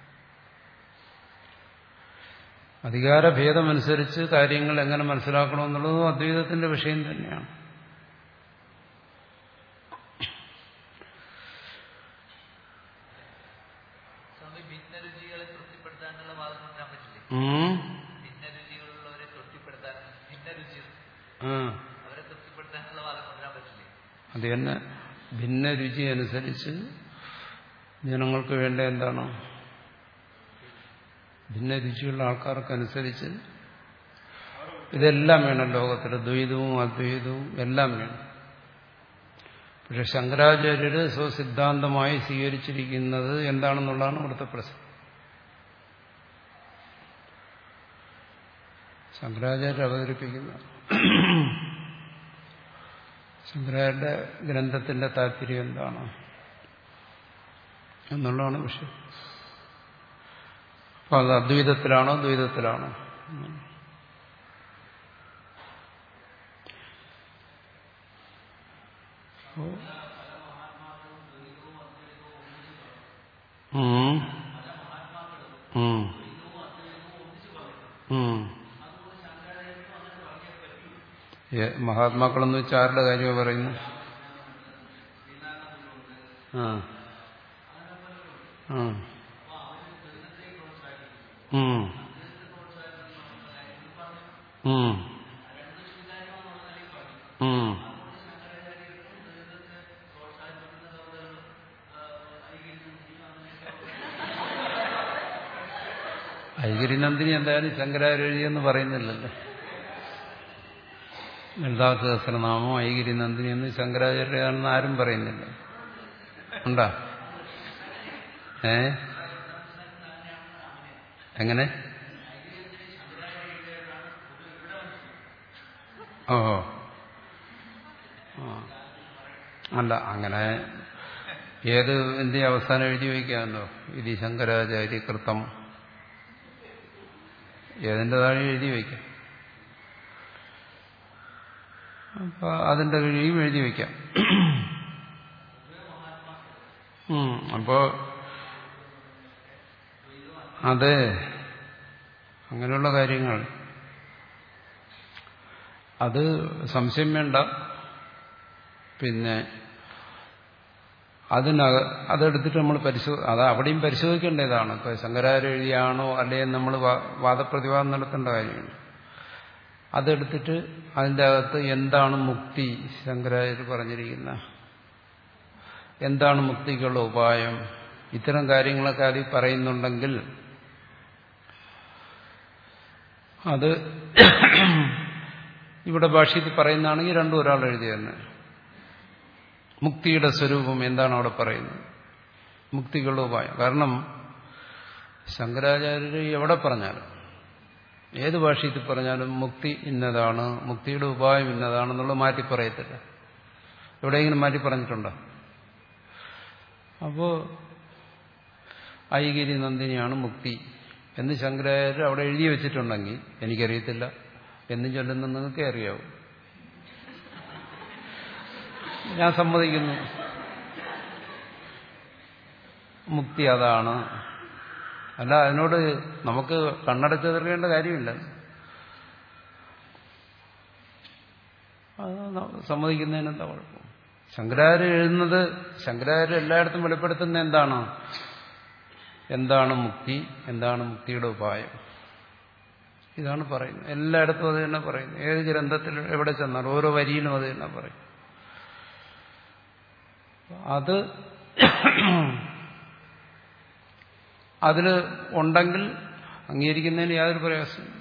അധികാരഭേദമനുസരിച്ച് കാര്യങ്ങൾ എങ്ങനെ മനസ്സിലാക്കണമെന്നുള്ളതും അദ്വൈതത്തിന്റെ വിഷയം തന്നെയാണ്. അത് തന്നെ ഭിന്ന രുചി അനുസരിച്ച് ജനങ്ങൾക്ക് വേണ്ട എന്താണ് ഭിന്ന രുചിയുള്ള ആൾക്കാർക്കനുസരിച്ച് ഇതെല്ലാം വേണം. ലോകത്തിൽ ദ്വൈതവും അദ്വൈതവും എല്ലാം വേണം. പക്ഷെ ശങ്കരാചാര്യര് സ്വസിദ്ധാന്തമായി സ്വീകരിച്ചിരിക്കുന്നത് എന്താണെന്നുള്ളതാണ് ഇവിടുത്തെ പ്രശ്നം. ശങ്കരാചാര്യർ അവതരിപ്പിക്കുന്ന ശങ്കരാചാര്യരുടെ ഗ്രന്ഥത്തിന്റെ താല്പര്യം എന്താണ് എന്നുള്ളതാണ് വിഷയം. അപ്പൊ അത് അദ്വൈതത്തിലാണോ ദ്വൈതത്തിലാണോ? മഹാത്മാക്കളെന്ന് വെച്ചാൽ ആരുടെ കാര്യമാണ് പറയുന്നത്? ആ ആ ഉം ഉം ഉം ഐഗിരിനന്ദിനി എന്തായാലും ശങ്കരാചാര്യ എഴുതിയെന്ന് പറയുന്നില്ലല്ലോ. ലളിതാ സഹസ്രനാമം ഐഗിരിനന്ദിനി എന്ന് ശങ്കരാചാര്യയാണെന്ന് ആരും പറയുന്നില്ല. ഉണ്ടാ? ഏ എങ്ങനെ? ഓഹോ അല്ല, അങ്ങനെ ഏത് എന്ത് അവസാനം എഴുതി വയ്ക്കാമല്ലോ. ഇത് ശങ്കരാചാര്യ കൃതം ഏതിൻ്റെ താഴെ എഴുതി വയ്ക്കാം. അപ്പൊ അതിന്റെ കഴിയും എഴുതി വയ്ക്കാം. അപ്പോ അത് അങ്ങനെയുള്ള കാര്യങ്ങൾ അത് സംശയം വേണ്ട. പിന്നെ അതിനക അതെടുത്തിട്ട് നമ്മൾ പരിശോ അത് അവിടെയും പരിശോധിക്കേണ്ടതാണ്. ഇപ്പൊ ശങ്കരാചാര്യ എഴുതിയാണോ അല്ലെങ്കിൽ നമ്മൾ വാദപ്രതിവാദം നടത്തേണ്ട കാര്യമാണ്. അതെടുത്തിട്ട് അതിൻ്റെ അകത്ത് എന്താണ് മുക്തി, ശങ്കരാചാര്യർ പറഞ്ഞിരിക്കുന്ന എന്താണ് മുക്തിക്കുള്ള ഉപായം, ഇത്തരം കാര്യങ്ങളൊക്കെ അതിൽ പറയുന്നുണ്ടെങ്കിൽ അത് ഇവിടെ ഭാഷ്യത്തിൽ പറയുന്നതാണെങ്കിൽ രണ്ടും ഒരാൾ എഴുതി തന്നെ. മുക്തിയുടെ സ്വരൂപം എന്താണ് അവിടെ പറയുന്നത്, മുക്തിക്കുള്ള ഉപായം. കാരണം ശങ്കരാചാര്യർ എവിടെ പറഞ്ഞാലും ഏത് ഭാഷ്യത്തിൽ പറഞ്ഞാലും മുക്തി ഇന്നതാണ്, മുക്തിയുടെ ഉപായം ഇന്നതാണെന്നുള്ളത് മാറ്റി പറയത്തില്ല. എവിടെയെങ്കിലും മാറ്റി പറഞ്ഞിട്ടുണ്ടോ? അപ്പോ ഐഗിരി നന്ദിനിയാണ് മുക്തി എന്ന് ശങ്കരാചാര്യർ അവിടെ എഴുതി വെച്ചിട്ടുണ്ടെങ്കിൽ എനിക്കറിയത്തില്ല, എന്നും ചൊല്ലുന്ന നിങ്ങൾക്കേ അറിയാവൂ. ഞാൻ സമ്മതിക്കുന്നു മുക്തി അതാണ്. അല്ല, അതിനോട് നമുക്ക് കണ്ണടച്ച് തീർക്കേണ്ട കാര്യമില്ല. അത് സമ്മതിക്കുന്നതിനെന്താ കുഴപ്പം? ശങ്കരാചാര്യ എഴുതുന്നത്, ശങ്കരാചാര്യ എല്ലായിടത്തും വെളിപ്പെടുത്തുന്ന എന്താണ് എന്താണ് മുക്തി, എന്താണ് മുക്തിയുടെ ഉപായം, ഇതാണ് പറയുന്നത്. എല്ലായിടത്തും അത് തന്നെ പറയുന്നു. ഏത് ഗ്രന്ഥത്തിൽ എവിടെ ചെന്നാലും ഓരോ വരിയിലും അത് തന്നെ പറയും. അത് അതിൽ ഉണ്ടെങ്കിൽ അംഗീകരിക്കുന്നതിന് യാതൊരു പ്രയാസമില്ല.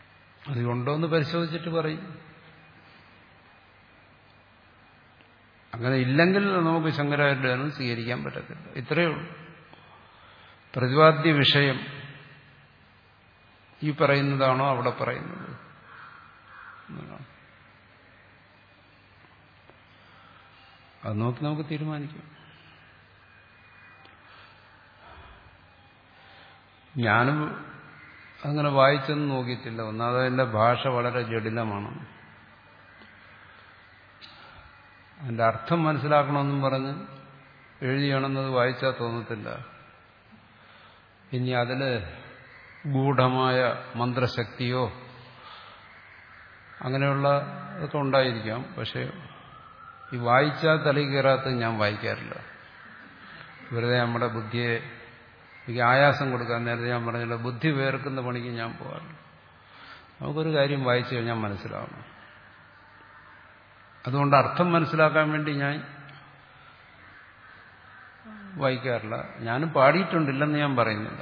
അത് ഉണ്ടോ എന്ന് പരിശോധിച്ചിട്ട് പറയും. അങ്ങനെ ഇല്ലെങ്കിൽ നമുക്ക് ശങ്കരാചാര്യനെ സ്വീകരിക്കാൻ പറ്റത്തില്ല. ഇത്രയേ ഉള്ളൂ. പ്രതിപാദ്യ വിഷയം ഈ പറയുന്നതാണോ അവിടെ പറയുന്നത് എന്നതാണ്. അത് നോക്കി നമുക്ക് തീരുമാനിക്കാം. ഞാനും അങ്ങനെ വായിച്ചൊന്നും നോക്കിയിട്ടില്ല. ഒന്നാമത് അതിൻ്റെ ഭാഷ വളരെ ജടിലമാണ്. അതിൻ്റെ അർത്ഥം മനസ്സിലാക്കണമെന്നും പറഞ്ഞ് എഴുതിയാണെന്നത് വായിച്ചാൽ തോന്നത്തില്ല. ഇനി അതിൽ ഗൂഢമായ മന്ത്രശക്തിയോ അങ്ങനെയുള്ള ഇതൊക്കെ ഉണ്ടായിരിക്കാം. പക്ഷെ ഈ വായിച്ചാൽ തലയിൽ കയറാത്തത് ഞാൻ വായിക്കാറില്ല. വെറുതെ നമ്മുടെ ബുദ്ധിയെ എനിക്ക് ആയാസം കൊടുക്കാൻ നേരത്തെ ഞാൻ പറഞ്ഞില്ല, ബുദ്ധി വേർക്കുന്ന പണിക്ക് ഞാൻ പോകാറില്ല. നമുക്കൊരു കാര്യം വായിച്ചു കഴിഞ്ഞാൽ മനസ്സിലാവണം. അതുകൊണ്ട് അർത്ഥം മനസ്സിലാക്കാൻ വേണ്ടി ഞാൻ വായിക്കാറില്ല. ഞാനും പാടിയിട്ടുണ്ടില്ലെന്ന് ഞാൻ പറയുന്നില്ല.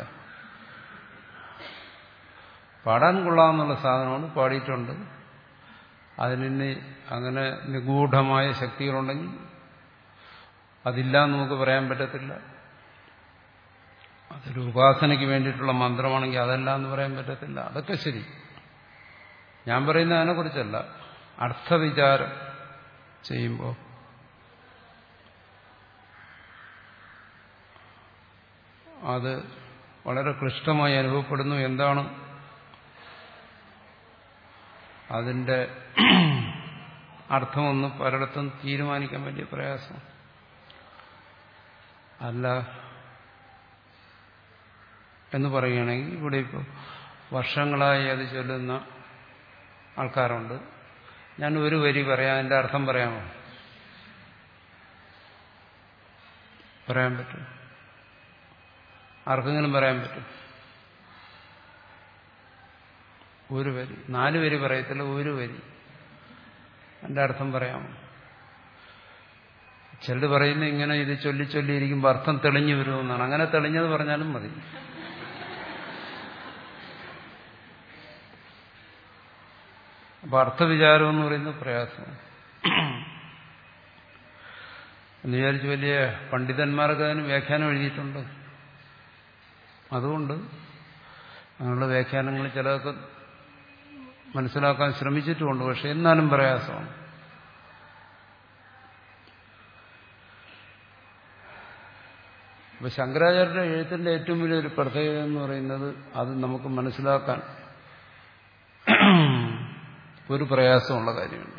പാടാൻ കൊള്ളാമെന്നുള്ള സാധനമാണ്, പാടിയിട്ടുണ്ട്. അതിന് അങ്ങനെ നിഗൂഢമായ ശക്തികളുണ്ടെങ്കിൽ അതില്ല എന്ന് നമുക്ക് പറയാൻ പറ്റത്തില്ല. അതൊരു ഉപാസനയ്ക്ക് വേണ്ടിയിട്ടുള്ള മന്ത്രമാണെങ്കിൽ അതല്ല എന്ന് പറയാൻ പറ്റത്തില്ല. അതൊക്കെ ശരി. ഞാൻ പറയുന്നത് അതിനെക്കുറിച്ചല്ല. അർത്ഥവിചാരം ചെയ്യുമ്പോൾ അത് വളരെ ക്ലിഷ്ടമായി അനുഭവപ്പെടുന്നു. എന്താണ് അതിൻ്റെ അർത്ഥമൊന്നും പലയിടത്തും തീരുമാനിക്കാൻ വലിയ പ്രയാസം. അല്ല എന്ന് പറയുകയാണെങ്കിൽ ഇവിടെ ഇപ്പോൾ വർഷങ്ങളായി അത് ചൊല്ലുന്ന ആൾക്കാരുണ്ട്. ഞാൻ ഒരു വരി പറയാം, അതിൻ്റെ അർത്ഥം പറയാമോ? പറയാൻ പറ്റും? ആർക്കെങ്കിലും പറയാൻ പറ്റും? ഒരു വരി, നാല് വരി പറയത്തില്ല, ഒരു വരി. അതിൻ്റെ അർത്ഥം പറയാമോ? ചിലർ പറയുന്നത് ഇങ്ങനെ ഇത് ചൊല്ലി ചൊല്ലിയിരിക്കുമ്പോൾ അർത്ഥം തെളിഞ്ഞു വരുമെന്നാണ്. അങ്ങനെ തെളിഞ്ഞത് പറഞ്ഞാലും മതി. അപ്പൊ അർത്ഥവിചാരം എന്ന് പറയുന്നത് പ്രയാസമാണ്. എന്ന് വിചാരിച്ച് വലിയ പണ്ഡിതന്മാരൊക്കെ അതിന് വ്യാഖ്യാനം എഴുതിയിട്ടുണ്ട്. അതുകൊണ്ട് അങ്ങനെയുള്ള വ്യാഖ്യാനങ്ങൾ ചിലതൊക്കെ മനസ്സിലാക്കാൻ ശ്രമിച്ചിട്ടുമുണ്ട്. പക്ഷെ എന്നാലും പ്രയാസമാണ്. അപ്പൊ ശങ്കരാചാര്യരുടെ എഴുത്തിന്റെ ഏറ്റവും വലിയൊരു പ്രത്യേകത എന്ന് പറയുന്നത് അത് നമുക്ക് മനസ്സിലാക്കാൻ ഒരു പ്രയാസമുള്ള കാര്യമുണ്ട്.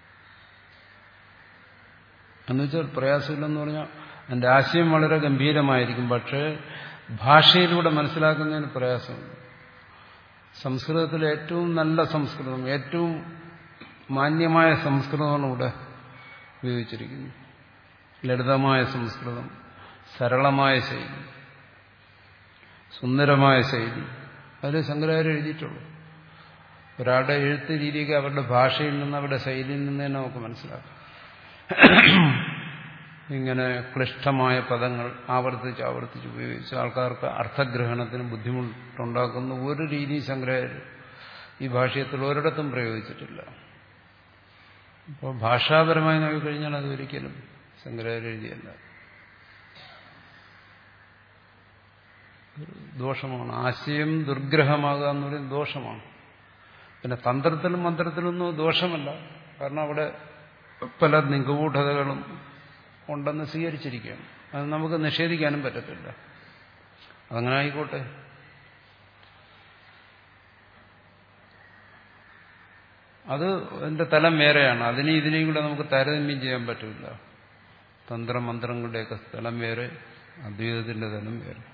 എന്നുവെച്ചാൽ പ്രയാസമില്ലെന്ന് പറഞ്ഞാൽ അതിൻ്റെ ആശയം വളരെ ഗംഭീരമായിരിക്കും. പക്ഷേ ഭാഷയിലൂടെ മനസ്സിലാക്കുന്നതിന് പ്രയാസമുണ്ട്. സംസ്കൃതത്തിലെ ഏറ്റവും നല്ല സംസ്കൃതം, ഏറ്റവും മാന്യമായ സംസ്കൃതമാണ് ഇവിടെ ഉപയോഗിച്ചിരിക്കുന്നത്. ലളിതമായ സംസ്കൃതം, സരളമായ ശൈലി, സുന്ദരമായ ശൈലി. അതിൽ ശങ്കരാചാര്യർ എഴുതിയിട്ടുള്ളൂ. ഒരാളുടെ എഴുത്ത് രീതിയൊക്കെ അവരുടെ ഭാഷയിൽ നിന്ന് അവരുടെ ശൈലിയിൽ നിന്ന് തന്നെ നമുക്ക് മനസ്സിലാക്കാം. ഇങ്ങനെ ക്ലിഷ്ടമായ പദങ്ങൾ ആവർത്തിച്ച് ആവർത്തിച്ച് ഉപയോഗിച്ച് ആൾക്കാർക്ക് അർത്ഥഗ്രഹണത്തിന് ബുദ്ധിമുട്ടുണ്ടാക്കുന്ന ഒരു രീതി ശങ്കരാചാര്യർ ഈ ഭാഷയത്തിൽ ഒരിടത്തും പ്രയോഗിച്ചിട്ടില്ല. അപ്പോൾ ഭാഷാപരമായി നോക്കിക്കഴിഞ്ഞാൽ അത് ഒരിക്കലും ശങ്കരാചാര്യ എഴുതിയല്ല. ദോഷമാണ്. ആശയം ദുർഗ്രഹമാകുക എന്ന് പറയുന്നത് ദോഷമാണ്. പിന്നെ തന്ത്രത്തിലും മന്ത്രത്തിലൊന്നും ദോഷമല്ല. കാരണം അവിടെ പല നിഗൂഢതകളും ഉണ്ടെന്ന് സ്വീകരിച്ചിരിക്കുകയാണ്. അത് നമുക്ക് നിഷേധിക്കാനും പറ്റത്തില്ല. അതങ്ങനെ ആയിക്കോട്ടെ. അത് അതിന്റെ തലം വേറെയാണ്. അതിനെ ഇതിനെയും കൂടെ നമുക്ക് താരതമ്യം ചെയ്യാൻ പറ്റില്ല. തന്ത്രമന്ത്രങ്ങളുടെയൊക്കെ തലം വേറെ, അദ്വൈതത്തിന്റെ തലം വേറെ.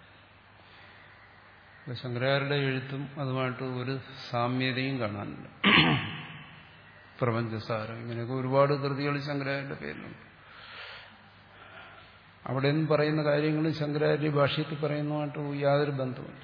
ശങ്കരാചാര്യരുടെ എഴുത്തും അതുമായിട്ട് ഒരു സാമ്യതയും കാണാനില്ല. പ്രപഞ്ചസാരം ഇങ്ങനെയൊക്കെ ഒരുപാട് കൃതികൾ ശങ്കരാചാര്യരുടെ പേരിലുണ്ട്. അവിടെ നിന്ന് പറയുന്ന കാര്യങ്ങളും ശങ്കരാചാര്യ ഭാഷ്യത്തിൽ പറയുന്നതുമായിട്ട് യാതൊരു ബന്ധവുമില്ല.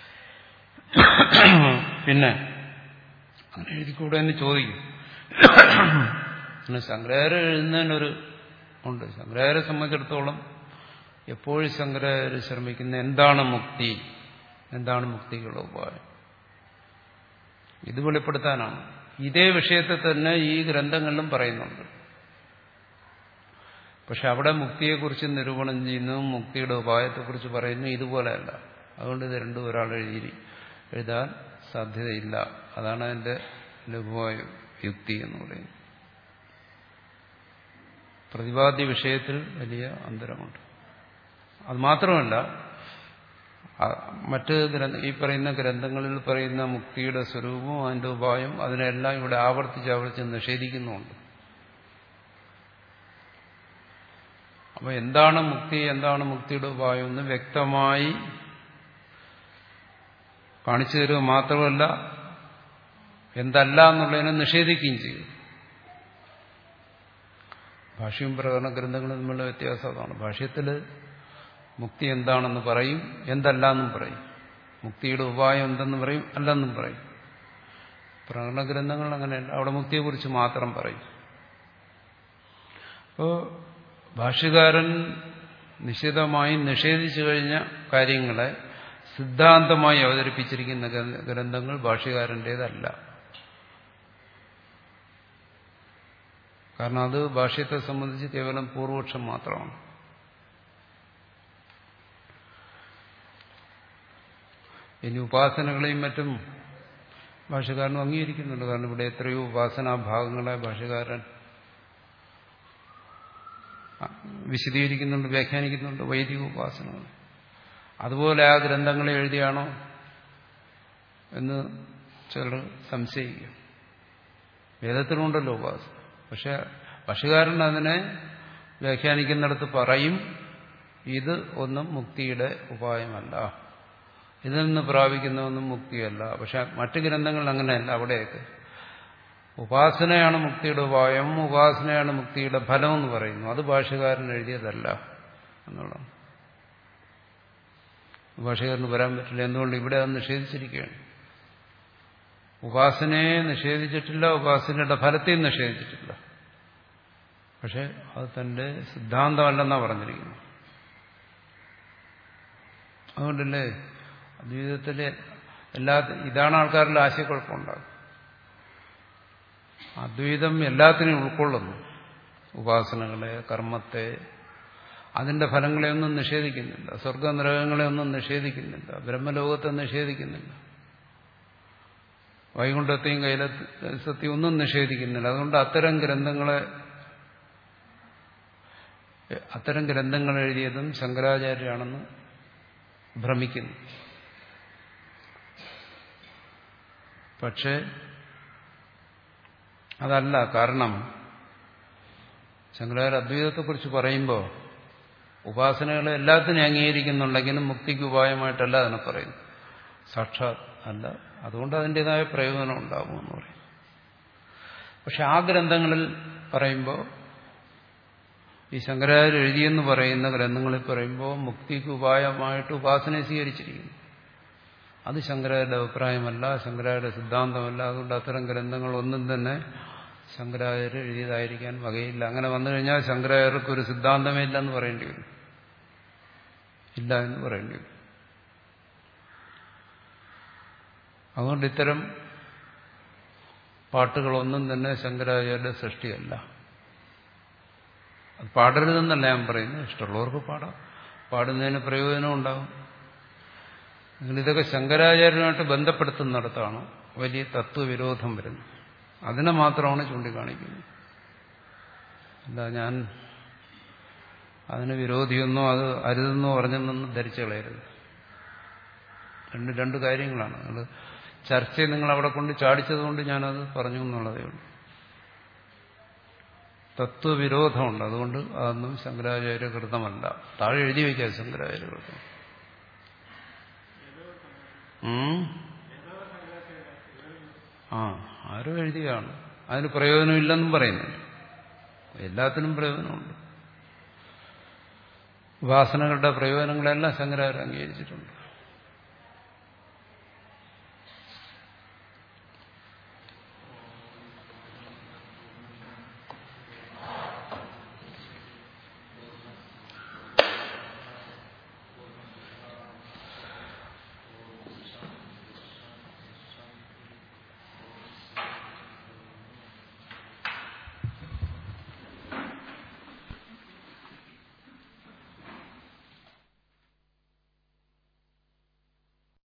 പിന്നെ അങ്ങനെ എഴുതിക്കൂടെ എന്ന് ചോദിക്കും. പിന്നെ ശങ്കരാചാര്യ എഴുതുന്നതിനൊരു ഉണ്ട്. ശങ്കരാചാര്യെ സംബന്ധിച്ചിടത്തോളം എപ്പോഴും ശങ്കരാചാര്യ ശ്രമിക്കുന്ന എന്താണ് മുക്തി, എന്താണ് മുക്തിക്കുള്ള ഉപായം, ഇത് വെളിപ്പെടുത്താനാണ്. ഇതേ വിഷയത്തെ തന്നെ ഈ ഗ്രന്ഥങ്ങളിലും പറയുന്നുണ്ട്. പക്ഷെ അവിടെ മുക്തിയെക്കുറിച്ച് നിരൂപണം ചെയ്യുന്നു, മുക്തിയുടെ ഉപായത്തെക്കുറിച്ച് പറയുന്നു ഇതുപോലെയല്ല. അതുകൊണ്ട് ഇത് രണ്ടും ഒരാൾ എഴുതി എഴുതാൻ സാധ്യതയില്ല. അതാണ് അതിന്റെ ലഘുവായ യുക്തി എന്ന് പറയുന്നത്. പ്രതിപാദ്യ വിഷയത്തിൽ വലിയ അന്തരമുണ്ട്. അത് മാത്രമല്ല, മറ്റ് ഗ്രന്ഥ ഈ പറയുന്ന ഗ്രന്ഥങ്ങളിൽ പറയുന്ന മുക്തിയുടെ സ്വരൂപവും അതിന്റെ ഉപായം അതിനെല്ലാം ഇവിടെ ആവർത്തിച്ച് ആവർത്തിച്ച് നിഷേധിക്കുന്നുണ്ട്. അപ്പോൾ എന്താണ് മുക്തി, എന്താണ് മുക്തിയുടെ ഉപായം എന്ന് വ്യക്തമായി കാണിച്ചു തരിക മാത്രമല്ല, എന്തല്ല എന്നുള്ളതിനെ നിഷേധിക്കുകയും ചെയ്യും. ഭാഷ്യവും പ്രകടന ഗ്രന്ഥങ്ങളും തമ്മിലുള്ള വ്യത്യാസം അതാണ്. ഭാഷ്യത്തിൽ മുക്തി എന്താണെന്ന് പറയും, എന്തല്ല എന്നും പറയും. മുക്തിയുടെ ഉപായം എന്തെന്ന് പറയും, അല്ലെന്നും പറയും. പ്രകടന ഗ്രന്ഥങ്ങൾ അങ്ങനെയല്ല, അവിടെ മുക്തിയെക്കുറിച്ച് മാത്രം പറയും. അപ്പോൾ ഭാഷ്യകാരൻ നിശ്ചിതമായി നിഷേധിച്ചു കഴിഞ്ഞ കാര്യങ്ങളെ സിദ്ധാന്തമായി അവതരിപ്പിച്ചിരിക്കുന്ന ഗ്രന്ഥങ്ങൾ ഭാഷ്യകാരൻ്റേതല്ല. കാരണം അത് ഭാഷ്യത്തെ സംബന്ധിച്ച് കേവലം പൂർവപക്ഷം മാത്രമാണ്. ഇനി ഉപാസനകളെയും മറ്റും ഭാഷ്യകാരനും അംഗീകരിക്കുന്നുണ്ട്. കാരണം ഇവിടെ എത്രയോ ഉപാസനാ ഭാഗങ്ങളെ ഭാഷ്യകാരൻ വിശദീകരിക്കുന്നുണ്ട്, വ്യാഖ്യാനിക്കുന്നുണ്ട്. വൈദിക ഉപാസനകൾ അതുപോലെ ആ ഗ്രന്ഥങ്ങളെ എഴുതിയാണോ എന്ന് ചിലർ സംശയിക്കും. വേദത്തിലുണ്ടല്ലോ ഉപാസന. പക്ഷെ ഭാഷ്യകാരൻ അതിനെ വ്യാഖ്യാനിക്കുന്നിടത്ത് പറയും, ഇത് ഒന്നും മുക്തിയുടെ ഉപായമല്ല, ഇതിൽ നിന്ന് പ്രാപിക്കുന്നതൊന്നും മുക്തിയല്ല. പക്ഷെ മറ്റ് ഗ്രന്ഥങ്ങൾ അങ്ങനെയല്ല. അവിടെയൊക്കെ ഉപാസനയാണ് മുക്തിയുടെ ഉപായം, ഉപാസനയാണ് മുക്തിയുടെ ഫലം എന്ന് പറയുന്നു. അത് ഭാഷ്യകാരൻ എഴുതിയതല്ല എന്നുള്ളതാണ്. ഭാഷ്യകാരന് വരാൻ പറ്റില്ല. എന്തുകൊണ്ട്? ഇവിടെ അത് നിഷേധിച്ചിരിക്കുകയാണ്. ഉപാസനയെ നിഷേധിച്ചിട്ടില്ല, ഉപാസനയുടെ ഫലത്തെയും നിഷേധിച്ചിട്ടില്ല. പക്ഷെ അത് തന്റെ സിദ്ധാന്തമല്ലെന്നാണ് പറഞ്ഞിരിക്കുന്നത്. അതുകൊണ്ടല്ലേ അദ്വൈതത്തിലെ എല്ലാ ഇതാണ് ആൾക്കാരുടെ ആശയക്കുഴപ്പമുണ്ടാകും. അദ്വൈതം എല്ലാത്തിനെയും ഉൾക്കൊള്ളുന്നു. ഉപാസനകളെ, കർമ്മത്തെ, അതിന്റെ ഫലങ്ങളെയൊന്നും നിഷേധിക്കുന്നില്ല. സ്വർഗനരകങ്ങളെയൊന്നും നിഷേധിക്കുന്നില്ല. ബ്രഹ്മലോകത്തെ നിഷേധിക്കുന്നില്ല. വൈകുണ്ഠത്തെയും കൈലാസത്തെയും ഒന്നും നിഷേധിക്കുന്നില്ല. അതുകൊണ്ട് അത്തരം ഗ്രന്ഥങ്ങളെ അത്തരം ഗ്രന്ഥങ്ങൾ എഴുതിയതും ശങ്കരാചാര്യരാണെന്ന് ഭ്രമിക്കുന്നു. പക്ഷേ അതല്ല. കാരണം ശങ്കരാചാര്യ അദ്വൈതത്തെക്കുറിച്ച് പറയുമ്പോൾ ഉപാസനകളെ എല്ലാത്തിനും അംഗീകരിക്കുന്നുണ്ടെങ്കിലും മുക്തിക്ക് ഉപായമായിട്ടല്ല അതിനെ പറയുന്നു. സാക്ഷാത് അല്ല. അതുകൊണ്ട് അതിൻ്റെതായ പ്രയോജനം ഉണ്ടാകുമെന്ന് പറയും. പക്ഷെ ആ ഗ്രന്ഥങ്ങളിൽ പറയുമ്പോൾ, ഈ ശങ്കരാചാര്യ എഴുതിയെന്ന് പറയുന്ന ഗ്രന്ഥങ്ങളിൽ പറയുമ്പോൾ മുക്തിക്ക് ഉപായമായിട്ട് ഉപാസനയെ സ്വീകരിച്ചിരിക്കുന്നു. അത് ശങ്കരാചാര്യരുടെ അഭിപ്രായമല്ല, ശങ്കരാചാര്യ സിദ്ധാന്തമല്ല. അതുകൊണ്ട് അത്തരം ഗ്രന്ഥങ്ങളൊന്നും തന്നെ ശങ്കരാചാര്യ എഴുതിയതായിരിക്കാൻ വകയില്ല. അങ്ങനെ വന്നു കഴിഞ്ഞാൽ ശങ്കരാചാര്യർക്ക് ഒരു സിദ്ധാന്തമേ ഇല്ലെന്ന് പറയേണ്ടി വരും. ഇല്ല എന്ന് പറയേണ്ടി വരും. അതുകൊണ്ട് ഇത്തരം പാട്ടുകളൊന്നും തന്നെ ശങ്കരാചാര്യരുടെ സൃഷ്ടിയല്ല. അത് പാടരുതെന്നല്ല ഞാൻ പറയുന്നത്. ഇഷ്ടമുള്ളവർക്ക് പാടാം, പാടുന്നതിന് പ്രയോജനം ഉണ്ടാകും. ഇതൊക്കെ ശങ്കരാചാര്യനുമായിട്ട് ബന്ധപ്പെടുത്തുന്നിടത്താണ് വലിയ തത്വവിരോധം വരുന്നത്. അതിനെ മാത്രമാണ് ചൂണ്ടിക്കാണിക്കുന്നത്. എന്താ ഞാൻ അതിന് വിരോധിയെന്നോ അത് അരുതെന്നോ പറഞ്ഞെന്നൊന്നും ധരിച്ചു കളയരുത്. രണ്ട് രണ്ട് കാര്യങ്ങളാണ്. അത് ചർച്ചയെ നിങ്ങൾ അവിടെ കൊണ്ട് ചാടിച്ചതുകൊണ്ട് ഞാനത് പറഞ്ഞു എന്നുള്ളതേ ഉള്ളൂ. തത്വവിരോധമുണ്ട്. അതുകൊണ്ട് അതൊന്നും ശങ്കരാചാര്യ കൃതമല്ല. താഴെ എഴുതി വയ്ക്കാം ശങ്കരാചാര്യ കൃതം. ആ ആരും എഴുതിയാണ്. അതിന് പ്രയോജനമില്ലെന്നും പറയുന്നുണ്ട്. എല്ലാത്തിനും പ്രയോജനമുണ്ട്. ഉപാസനകളുടെ പ്രയോജനങ്ങളെല്ലാം ശങ്കരാചാര്യ അംഗീകരിച്ചിട്ടുണ്ട്.